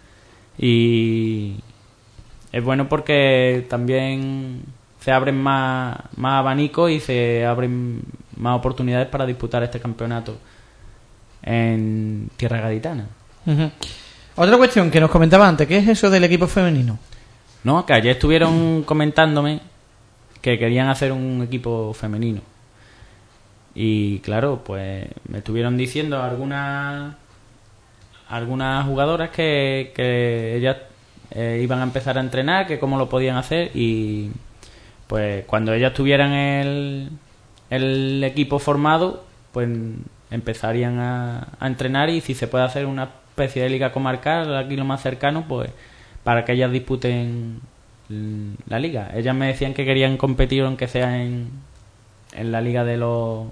Y es bueno porque también se abren más, más abanicos y se abren más oportunidades para disputar este campeonato en tierra gaditana. Ujú. Otra cuestión que nos comentaba antes, ¿qué es eso del equipo femenino? No, que ayer estuvieron comentándome que querían hacer un equipo femenino. Y claro, pues me estuvieron diciendo algunas algunas jugadoras que, que ellas eh, iban a empezar a entrenar, que cómo lo podían hacer, y pues cuando ellas tuvieran el, el equipo formado, pues empezarían a, a entrenar, y si se puede hacer una especie de liga comarcal aquí lo más cercano, pues para que ellas disputen la liga. Ellas me decían que querían competir aunque sea en, en la liga de los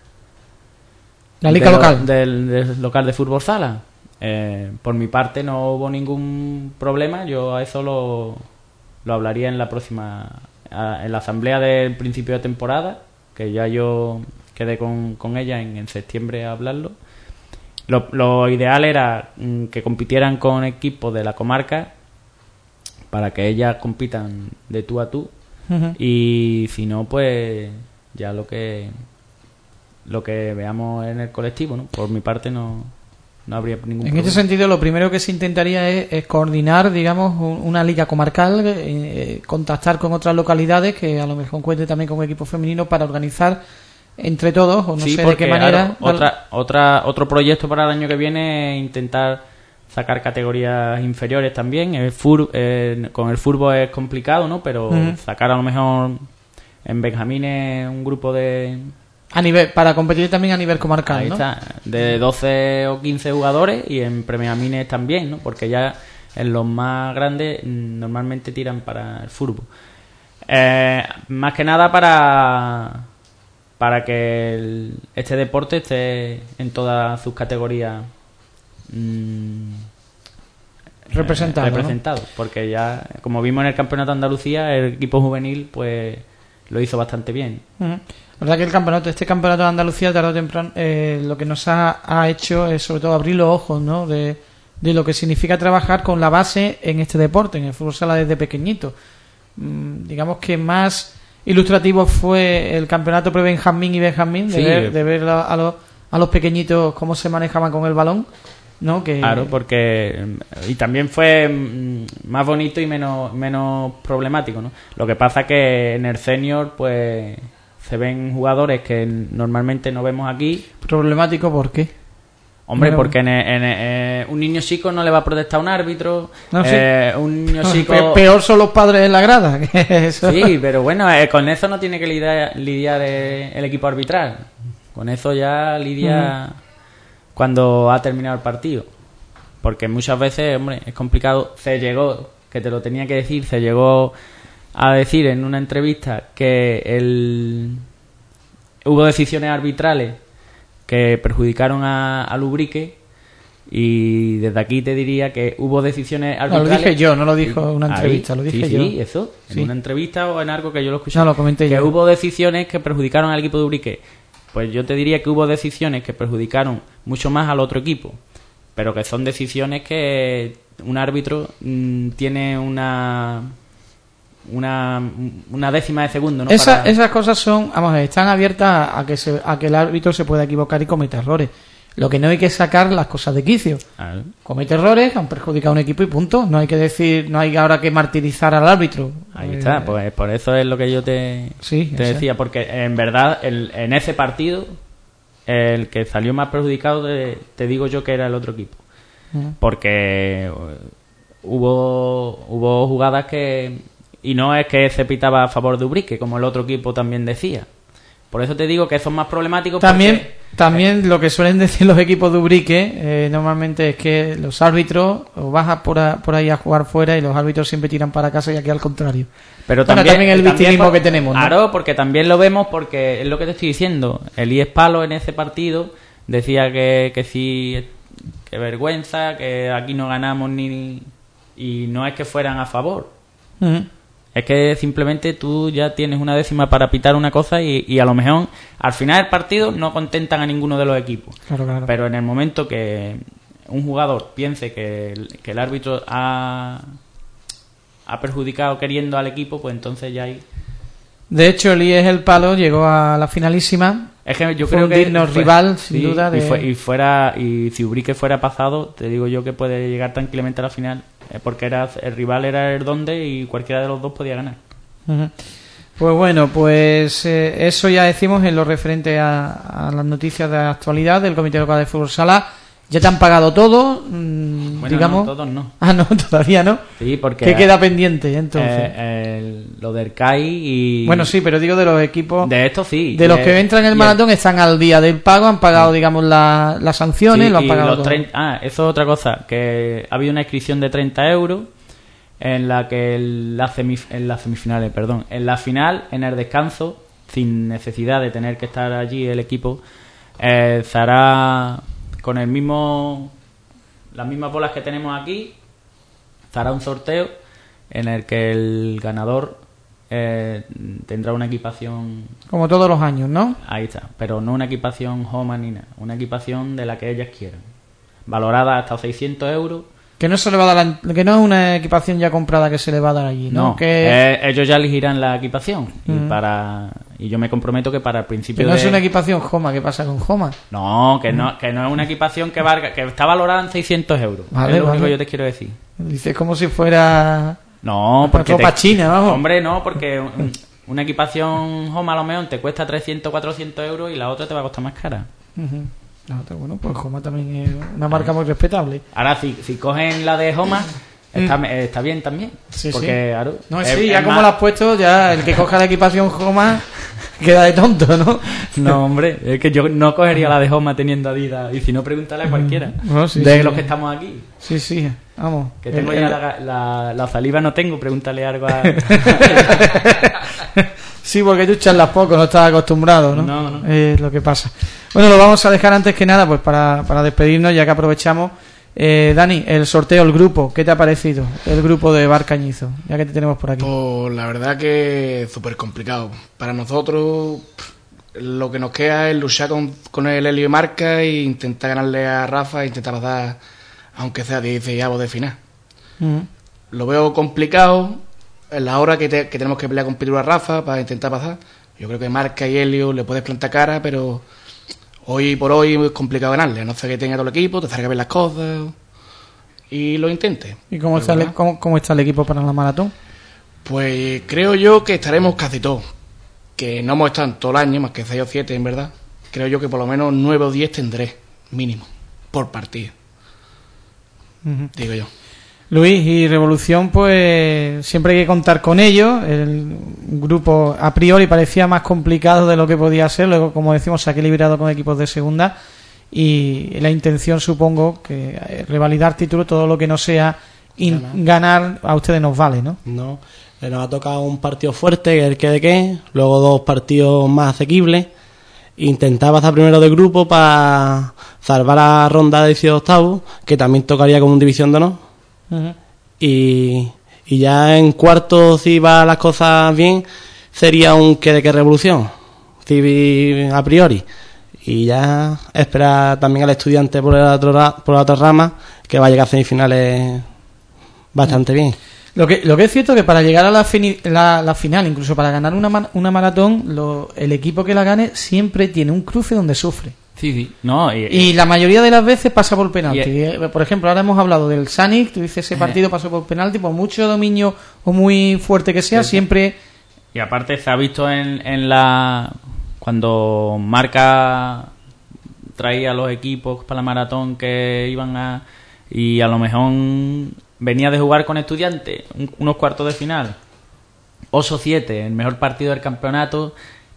La liga de lo- local. del, del local de fútbol sala. Eh, por mi parte no hubo ningún problema. Yo a eso lo, lo hablaría en la próxima a- en la asamblea del principio de temporada, que ya yo quedé con, con ella en, en septiembre a hablarlo. Lo, lo ideal era mm, que compitieran con equipos de la comarca para que ellas compitan de tú a tú. Ujú. Y si no, pues ya lo que lo que veamos en el colectivo, ¿no? Por mi parte no, no habría ningún En problema. este sentido, lo primero que se intentaría es, es coordinar, digamos, un- una liga comarcal, eh, contactar con otras localidades que a lo mejor cuente también con equipos femeninos para organizar entre todos, o no Sí, sé de porque, qué manera. claro, otra, otra, otro proyecto para el año que viene es intentar sacar categorías inferiores también. El fur, eh, con el fútbol es complicado, ¿no? Pero Ujú. sacar a lo mejor en Benjamines un grupo de... A nivel, para competir también a nivel comarcal, Ahí ¿no? está, de doce o quince jugadores, y en Benjamines también, ¿no? Porque ya en los más grandes mm, normalmente tiran para el fútbol. Eh, más que nada para para que el- este deporte esté en todas sus categorías mm, Representado, eh, ¿no? representado, porque ya, como vimos en el Campeonato de Andalucía, el equipo juvenil pues lo hizo bastante bien. Ujú. La verdad que el campeonato, este campeonato de Andalucía, tarde o temprano, eh, lo que nos ha, ha hecho es sobre todo abrir los ojos, ¿no? De, de lo que significa trabajar con la base en este deporte, en el fútbol sala desde pequeñito. Mm, digamos que más ilustrativo fue el campeonato pre-Benjamín y Benjamín, de Sí. ver, de ver a, a los, a los pequeñitos cómo se manejaban con el balón, ¿no? Que, Claro, porque y también fue mm, más bonito y menos menos problemático, ¿no? Lo que pasa que en el senior pues se ven jugadores que normalmente no vemos aquí. problemático, ¿por qué? Hombre, Bueno. porque en, en- eh, un niño chico no le va a protestar a un árbitro. No, sí. eh, un niño Pe- chico... Peor son los padres en la grada. Que eso. Sí, pero bueno, eh, con eso no tiene que lidiar, lidiar eh, el equipo arbitral. Con eso ya lidia cuando ha terminado el partido. Porque muchas veces, hombre, es complicado. Se llegó, que te lo tenía que decir, se llegó a decir en una entrevista que el hubo decisiones arbitrales que perjudicaron a, a Lubrique, y desde aquí te diría que hubo decisiones No, arbitrales. lo dije yo, no lo dijo en una Ahí, entrevista, lo dije sí, yo. Sí, eso, en Sí. una entrevista o en algo que yo lo escuché. No, lo comenté que yo. hubo decisiones que perjudicaron al equipo de Ubrique. Pues yo te diría que hubo decisiones que perjudicaron mucho más al otro equipo, pero que son decisiones que un árbitro mm, tiene una una una décima de segundo, ¿no? Esa- Para- Esas cosas son, vamos a ver, están abiertas a que se, a que el árbitro se pueda equivocar y cometa errores. Lo que no hay que sacar las cosas de quicio. Ah, Comete errores, han perjudicado a un equipo y punto. No hay que decir, no hay ahora que martirizar al árbitro. Ahí Eh, está, pues por eso es lo que yo te, Sí, te ese. decía, porque en verdad el- en ese partido el que salió más perjudicado te, te digo yo que era el otro equipo, Mm. porque eh, hubo hubo jugadas que, y no es que se pitaba a favor de Ubrique, como el otro equipo también decía. Por eso te digo que son más problemáticos. También, porque También lo que suelen decir los equipos de Ubrique eh, normalmente es que los árbitros o vas por, a, por ahí a jugar fuera y los árbitros siempre tiran para casa y aquí al contrario. Pero bueno, también, también el también victimismo por- que tenemos, ¿no? Claro, porque también lo vemos porque es lo que te estoy diciendo. Elías Palo en ese partido decía que, que sí, que vergüenza, que aquí no ganamos ni... Y no es que fueran a favor. Uh-huh. Es que simplemente tú ya tienes una décima para pitar una cosa y, y a lo mejor al final del partido no contentan a ninguno de los equipos. Claro, claro. Pero en el momento que un jugador piense que el, que el árbitro ha, ha perjudicado queriendo al equipo, pues entonces ya hay... De hecho, Elías El Palo llegó a la finalísima. Es que yo Fue creo un que digno fue- rival, sin sí, duda, de- y, fue- y fuera y si Ubrique fuera pasado, te digo yo que puede llegar tranquilamente a la final, eh, porque era el rival era el donde y cualquiera de los dos podía ganar. Uh-huh. Pues bueno, pues eh, eso ya decimos en lo referente a, a las noticias de actualidad del Comité Local de Fútbol Sala. Ya te han pagado todo, mmm, Bueno, digamos. no, todos no. Ah, no, todavía no. Sí, porque ¿Qué queda pendiente entonces? eh, el- lo del C A I y Bueno, sí, pero digo de los equipos. de esto sí. De los Y que el- entran en el y maratón están al día del pago, han pagado, digamos, la- las sanciones, sí, lo han y pagado los todo. treinta Ah, eso es otra cosa, que ha habido una inscripción de treinta euros en la que el- la semif- en las semifinales, perdón, en la final, en el descanso, sin necesidad de tener que estar allí el equipo, eh, se hará con el mismo las mismas bolas que tenemos aquí, se hará un sorteo en el que el ganador eh, tendrá una equipación. Como todos los años, ¿no? Ahí está, pero no una equipación Homa ni nada, una equipación de la que ellas quieran, valorada hasta seiscientos euros. Que no se le va a dar la- que no es una equipación ya comprada que se le va a dar allí, ¿no? No, que, eh, ellos ya elegirán la equipación y Mm. para y yo me comprometo que para el principio que no de... es una equipación Joma. ¿Qué pasa con Joma? No, que no, que no es una equipación que valga, que está valorada en seiscientos euros. Vale, es lo único vale. que yo te quiero decir. Dices como si fuera No, porque ropa te- china, vamos. Hombre, no, porque un- una equipación Homa a lo mejor te cuesta trescientos, cuatrocientos euros y la otra te va a costar más cara. Ujú. No, pero bueno, pues Joma también es una marca muy respetable. Ahora, si, si cogen la de Homa, está, eh, está bien también. Mm. Sí, porque, sí. claro, No, es- sí, es ya como más- la has puesto, ya el que coja la equipación Joma queda de tonto, ¿no? No, hombre, es que yo no cogería la de Homa teniendo Adidas. Y si no, pregúntale a cualquiera. No, sí, de sí. los que estamos aquí. Sí, sí, vamos. Que tengo El- ya el- la, la, la saliva, no tengo. Pregúntale algo a. Sí, porque tú charlas poco, no estás acostumbrado, ¿no? No, no. Es lo que pasa. Bueno, lo vamos a dejar antes que nada, pues para, para despedirnos, ya que aprovechamos. Eh, Dani, el sorteo, el grupo, ¿qué te ha parecido? El grupo de Bar Cañizo, ya que te tenemos por aquí. Pues la verdad que es súper complicado. Para nosotros pff, lo que nos queda es luchar con, con el Helio y Marca e intentar ganarle a Rafa e intentar pasar, aunque sea dieciséis de final. Ujú. Lo veo complicado en la hora que, te- que tenemos que pelear con Piru a Rafa para intentar pasar. Yo creo que Marca y Helio le puedes plantar cara, pero hoy por hoy es complicado ganarle, a no ser que tenga todo el equipo, te salga bien las cosas y lo intente. ¿Y cómo Pero está, el, bueno, cómo, cómo está el equipo para la maratón? Pues creo yo que estaremos casi todos. Que no hemos estado en todo el año, más que seis o siete en verdad. Creo yo que por lo menos nueve o diez tendré, mínimo, por partido, Ujú. digo yo. Luis, y Revolución, pues siempre hay que contar con ellos. El grupo a priori parecía más complicado de lo que podía ser. Luego, como decimos, se ha equilibrado con equipos de segunda. Y la intención, supongo, que eh, revalidar título, todo lo que no sea in- ganar, a ustedes nos vale, ¿no? No, le nos ha tocado un partido fuerte, que es el que de qué, luego dos partidos más asequibles. Intentar pasar primero de grupo para salvar la ronda de dieciocho octavos, que también tocaría como un división de honor. Ujú. Y, y ya en cuarto, si va las cosas bien, sería un que de qué revolución, si a priori. Y ya esperar también al estudiante por la, otro ra- por la otra rama, que va a llegar a semifinales bastante bien. Lo que, lo que es cierto es que para llegar a la, fini- la, la final, incluso para ganar una, ma- una maratón, lo- el equipo que la gane siempre tiene un cruce donde sufre. Sí, sí. No, y, Y la mayoría de las veces pasa por penalti. Y- Eh, Por ejemplo, ahora hemos hablado del Sanic, tú dices ese partido pasó por penalti, por mucho dominio o muy fuerte que sea, siempre... y aparte se ha visto en, en la. Cuando Marca traía a los equipos para la maratón que iban a. Y a lo mejor venía de jugar con Estudiantes un- unos cuartos de final. ocho siete, el mejor partido del campeonato.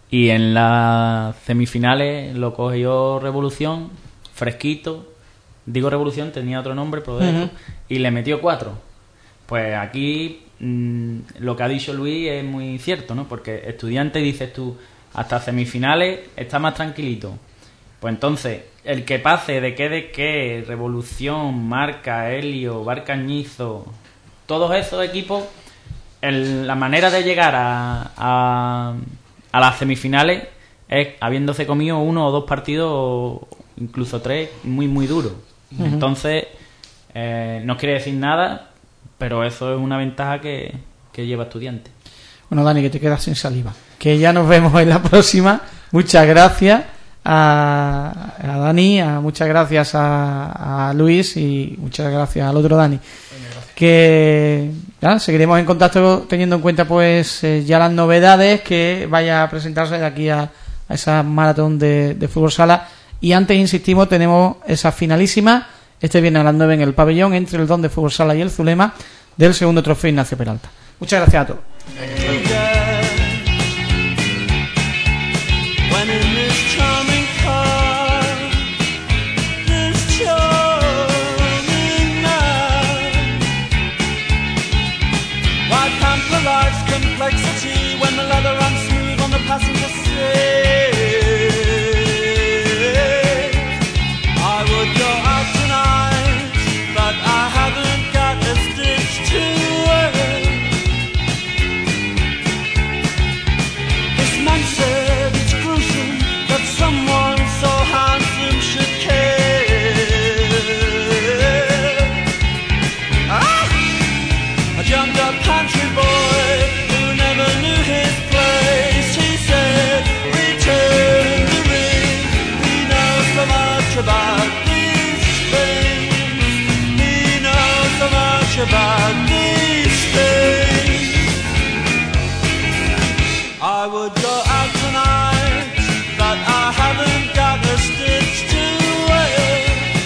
Y en las semifinales lo cogió Revolución, fresquito. Digo Revolución, tenía otro nombre, pero uh-huh. y le metió cuatro. Pues aquí mmm, lo que ha dicho Luis es muy cierto, ¿no? Porque Estudiantes, dices tú, hasta semifinales está más tranquilito. Pues entonces, el que pase de qué de qué, Revolución, Marca, Helio, Barcañizo, todos esos equipos, el, la manera de llegar a, a, a las semifinales es habiéndose comido uno o dos partidos, incluso tres, muy, muy duros. Uh-huh. Entonces, eh, no quiere decir nada, pero eso es una ventaja que, que lleva Estudiantes. Bueno, Dani, que te quedas sin saliva. Que ya nos vemos en la próxima. Muchas gracias a, a Dani, a, muchas gracias a, a Luis y muchas gracias al otro Dani. Que ya, seguiremos en contacto teniendo en cuenta pues eh, ya las novedades que vaya a presentarse de aquí a, a esa maratón de, de fútbol sala. Y antes, insistimos, tenemos esa finalísima este viernes a las nueve en el pabellón entre el Don de Fútbol Sala y el Zulema del segundo trofeo Ignacio Peralta. Muchas gracias a todos. About these things, I would go out tonight, but I haven't got a stitch to wear.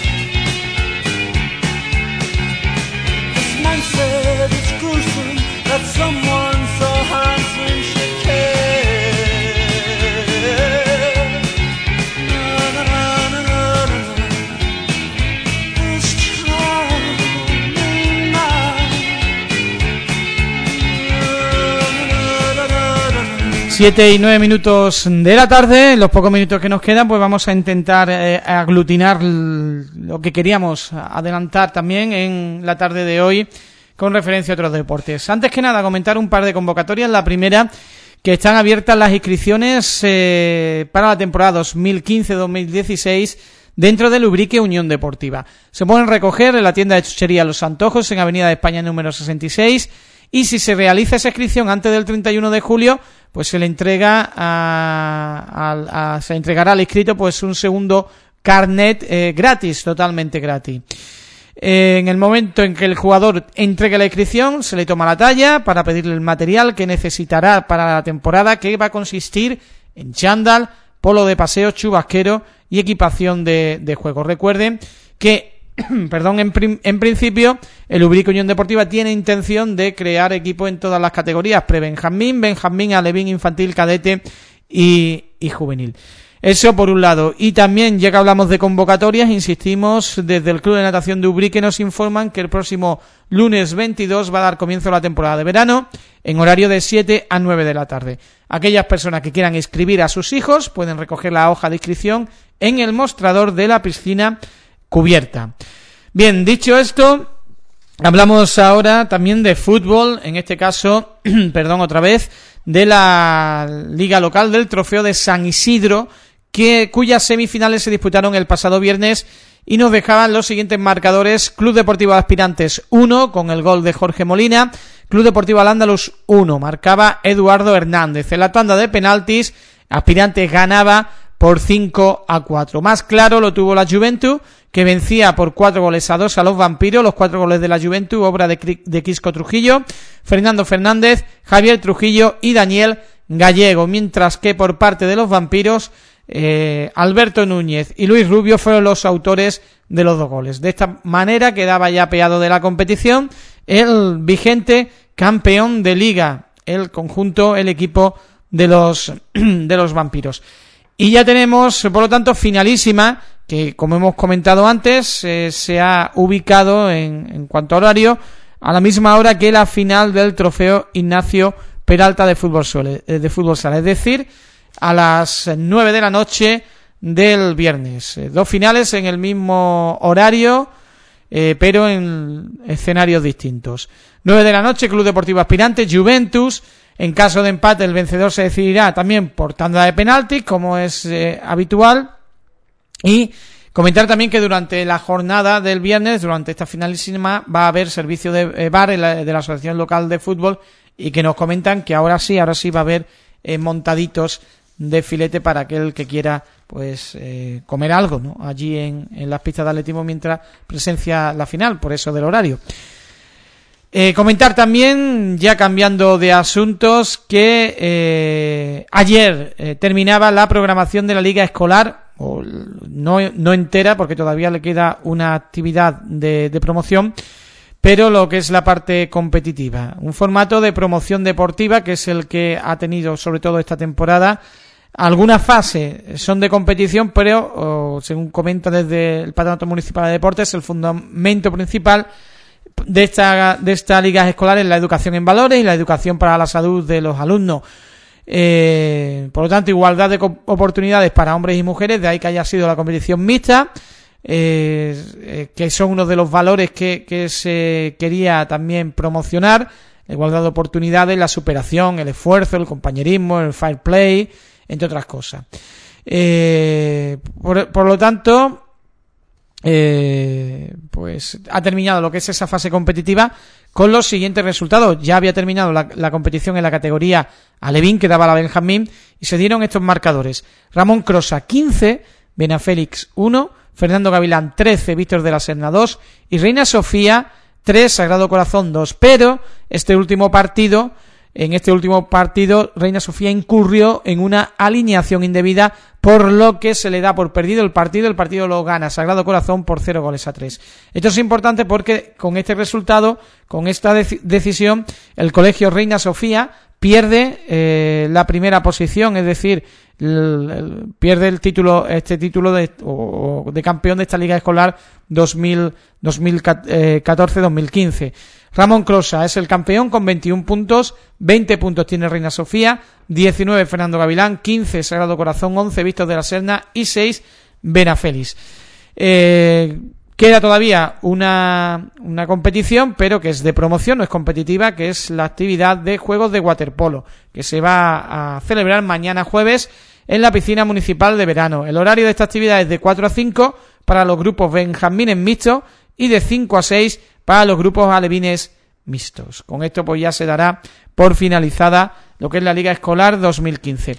This man said it's gruesome that someone so handsome should care. Na, na, na, na, na, na. This Siete y nueve minutos de la tarde. En los pocos minutos que nos quedan, pues vamos a intentar eh, aglutinar lo que queríamos adelantar también en la tarde de hoy con referencia a otros deportes. Antes que nada, comentar un par de convocatorias. La primera, que están abiertas las inscripciones eh, para la temporada dos mil quince dos mil dieciséis dentro del Ubrique Unión Deportiva. Se pueden recoger en la tienda de chuchería Los Antojos en Avenida de España número sesenta y seis, y si se realiza esa inscripción antes del treinta y uno de julio, pues se le entrega a, a, a se entregará al inscrito pues un segundo carnet eh, gratis, totalmente gratis. Eh, en el momento en que el jugador entregue la inscripción, se le toma la talla para pedirle el material que necesitará para la temporada, que va a consistir en chándal, polo de paseo, chubasquero y equipación de, de juego. Recuerden que perdón, en, prim, en principio el Ubrique Unión Deportiva tiene intención de crear equipo en todas las categorías: pre-benjamín, benjamín, alevín, infantil, cadete y, y juvenil. Eso por un lado. Y también, ya que hablamos de convocatorias, insistimos, desde el Club de Natación de Ubrique nos informan que el próximo lunes veintidós va a dar comienzo la temporada de verano en horario de siete a nueve de la tarde. Aquellas personas que quieran inscribir a sus hijos pueden recoger la hoja de inscripción en el mostrador de la piscina cubierta. Bien, dicho esto, hablamos ahora también de fútbol, en este caso, perdón, otra vez, de la liga local del Trofeo de San Isidro, que cuyas semifinales se disputaron el pasado viernes y nos dejaban los siguientes marcadores: Club Deportivo Aspirantes uno, con el gol de Jorge Molina; Club Deportivo Al-Ándalus uno, marcaba Eduardo Hernández. En la tanda de penaltis, Aspirantes ganaba por cinco a cuatro. Más claro lo tuvo la Juventud, que vencía por cuatro goles a dos a los Vampiros. Los cuatro goles de la Juventud, obra de, de Quisco Trujillo, Fernando Fernández, Javier Trujillo y Daniel Gallego, mientras que por parte de los Vampiros, eh, Alberto Núñez y Luis Rubio fueron los autores de los dos goles. De esta manera quedaba ya apeado de la competición el vigente campeón de liga, el conjunto, el equipo de los de los vampiros. Y ya tenemos, por lo tanto, finalísima, que como hemos comentado antes, eh, se ha ubicado en, en cuanto a horario a la misma hora que la final del trofeo Ignacio Peralta de fútbol sala, de fútbol sala, es decir, a las nueve de la noche del viernes. Eh, dos finales en el mismo horario, eh, pero en escenarios distintos. nueve de la noche, Club Deportivo Aspirante, Juventus. En caso de empate, el vencedor se decidirá también por tanda de penaltis, como es eh, habitual. Y comentar también que durante la jornada del viernes, durante esta finalísima, va a haber servicio de eh, bar en la, de la Asociación Local de Fútbol, y que nos comentan que ahora sí, ahora sí va a haber eh, montaditos de filete para aquel que quiera pues eh, comer algo, ¿no? Allí en, en las pistas de atletismo mientras presencia la final, por eso del horario. Eh, comentar también, ya cambiando de asuntos, que eh, ayer eh, terminaba la programación de la Liga Escolar, o no, no entera, porque todavía le queda una actividad de, de promoción, pero lo que es la parte competitiva. Un formato de promoción deportiva que es el que ha tenido sobre todo esta temporada. Algunas fases son de competición, pero, o, según comenta desde el Patronato Municipal de Deportes, el fundamento principal de esta de esta liga escolar es la educación en valores y la educación para la salud de los alumnos. Eh, por lo tanto, igualdad de oportunidades para hombres y mujeres, de ahí que haya sido la competición mixta, eh, eh, que son uno de los valores que, que se quería también promocionar: la igualdad de oportunidades, la superación, el esfuerzo, el compañerismo, el fair play, entre otras cosas. Eh, por, por lo tanto, Eh, pues ha terminado lo que es esa fase competitiva con los siguientes resultados. Ya había terminado la, la competición en la categoría Alevín, que daba la Benjamín, y se dieron estos marcadores: Ramón Crosa quince, Benafélix uno, Fernando Gavilán trece, Víctor de la Serna dos y Reina Sofía tres, Sagrado Corazón dos. Pero este último partido En este último partido, Reina Sofía incurrió en una alineación indebida, por lo que se le da por perdido el partido. El partido lo gana Sagrado Corazón por cero goles a tres. Esto es importante porque con este resultado, con esta dec- decisión, el colegio Reina Sofía pierde eh, la primera posición, es decir, el, el, pierde el título, este título de, o, de campeón de esta liga escolar dos mil catorce dos mil quince. Ramón Crosa es el campeón con veintiún puntos, veinte puntos tiene Reina Sofía, diecinueve Fernando Gavilán, quince Sagrado Corazón, once Víctor de la Serna y seis Benafélix. Eh, queda todavía una, una competición, pero que es de promoción, no es competitiva, que es la actividad de juegos de waterpolo, que se va a celebrar mañana jueves en la piscina municipal de verano. El horario de esta actividad es de cuatro a cinco para los grupos benjamines mixtos y de cinco a seis para los grupos alevines mixtos. Con esto pues ya se dará por finalizada lo que es la Liga Escolar dos mil quince.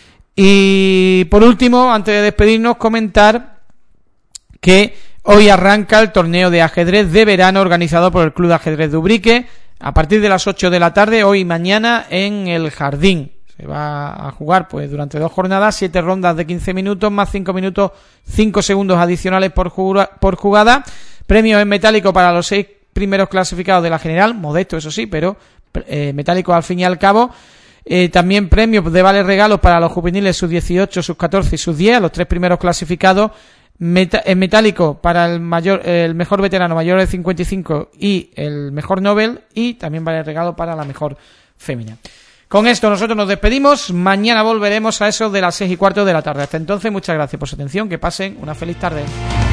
Y por último, antes de despedirnos, comentar que hoy arranca el torneo de ajedrez de verano organizado por el Club de Ajedrez de Ubrique a partir de las ocho de la tarde, hoy y mañana, en el Jardín. Se va a jugar pues durante dos jornadas, siete rondas de quince minutos más cinco minutos, cinco segundos adicionales por jugada, por jugada. Premios en metálico para los seis primeros clasificados de la general, modesto eso sí, pero eh, metálico al fin y al cabo. Eh, también premios de vales regalos para los juveniles sub dieciocho, sub catorce y sub diez, los tres primeros clasificados. Meta, en metálico para el mayor, el mejor veterano mayor de cincuenta y cinco y el mejor Nobel, y también vale regalo para la mejor fémina. Con esto nosotros nos despedimos. Mañana volveremos a eso de las seis y cuarto de la tarde. Hasta entonces, muchas gracias por su atención. Que pasen una feliz tarde.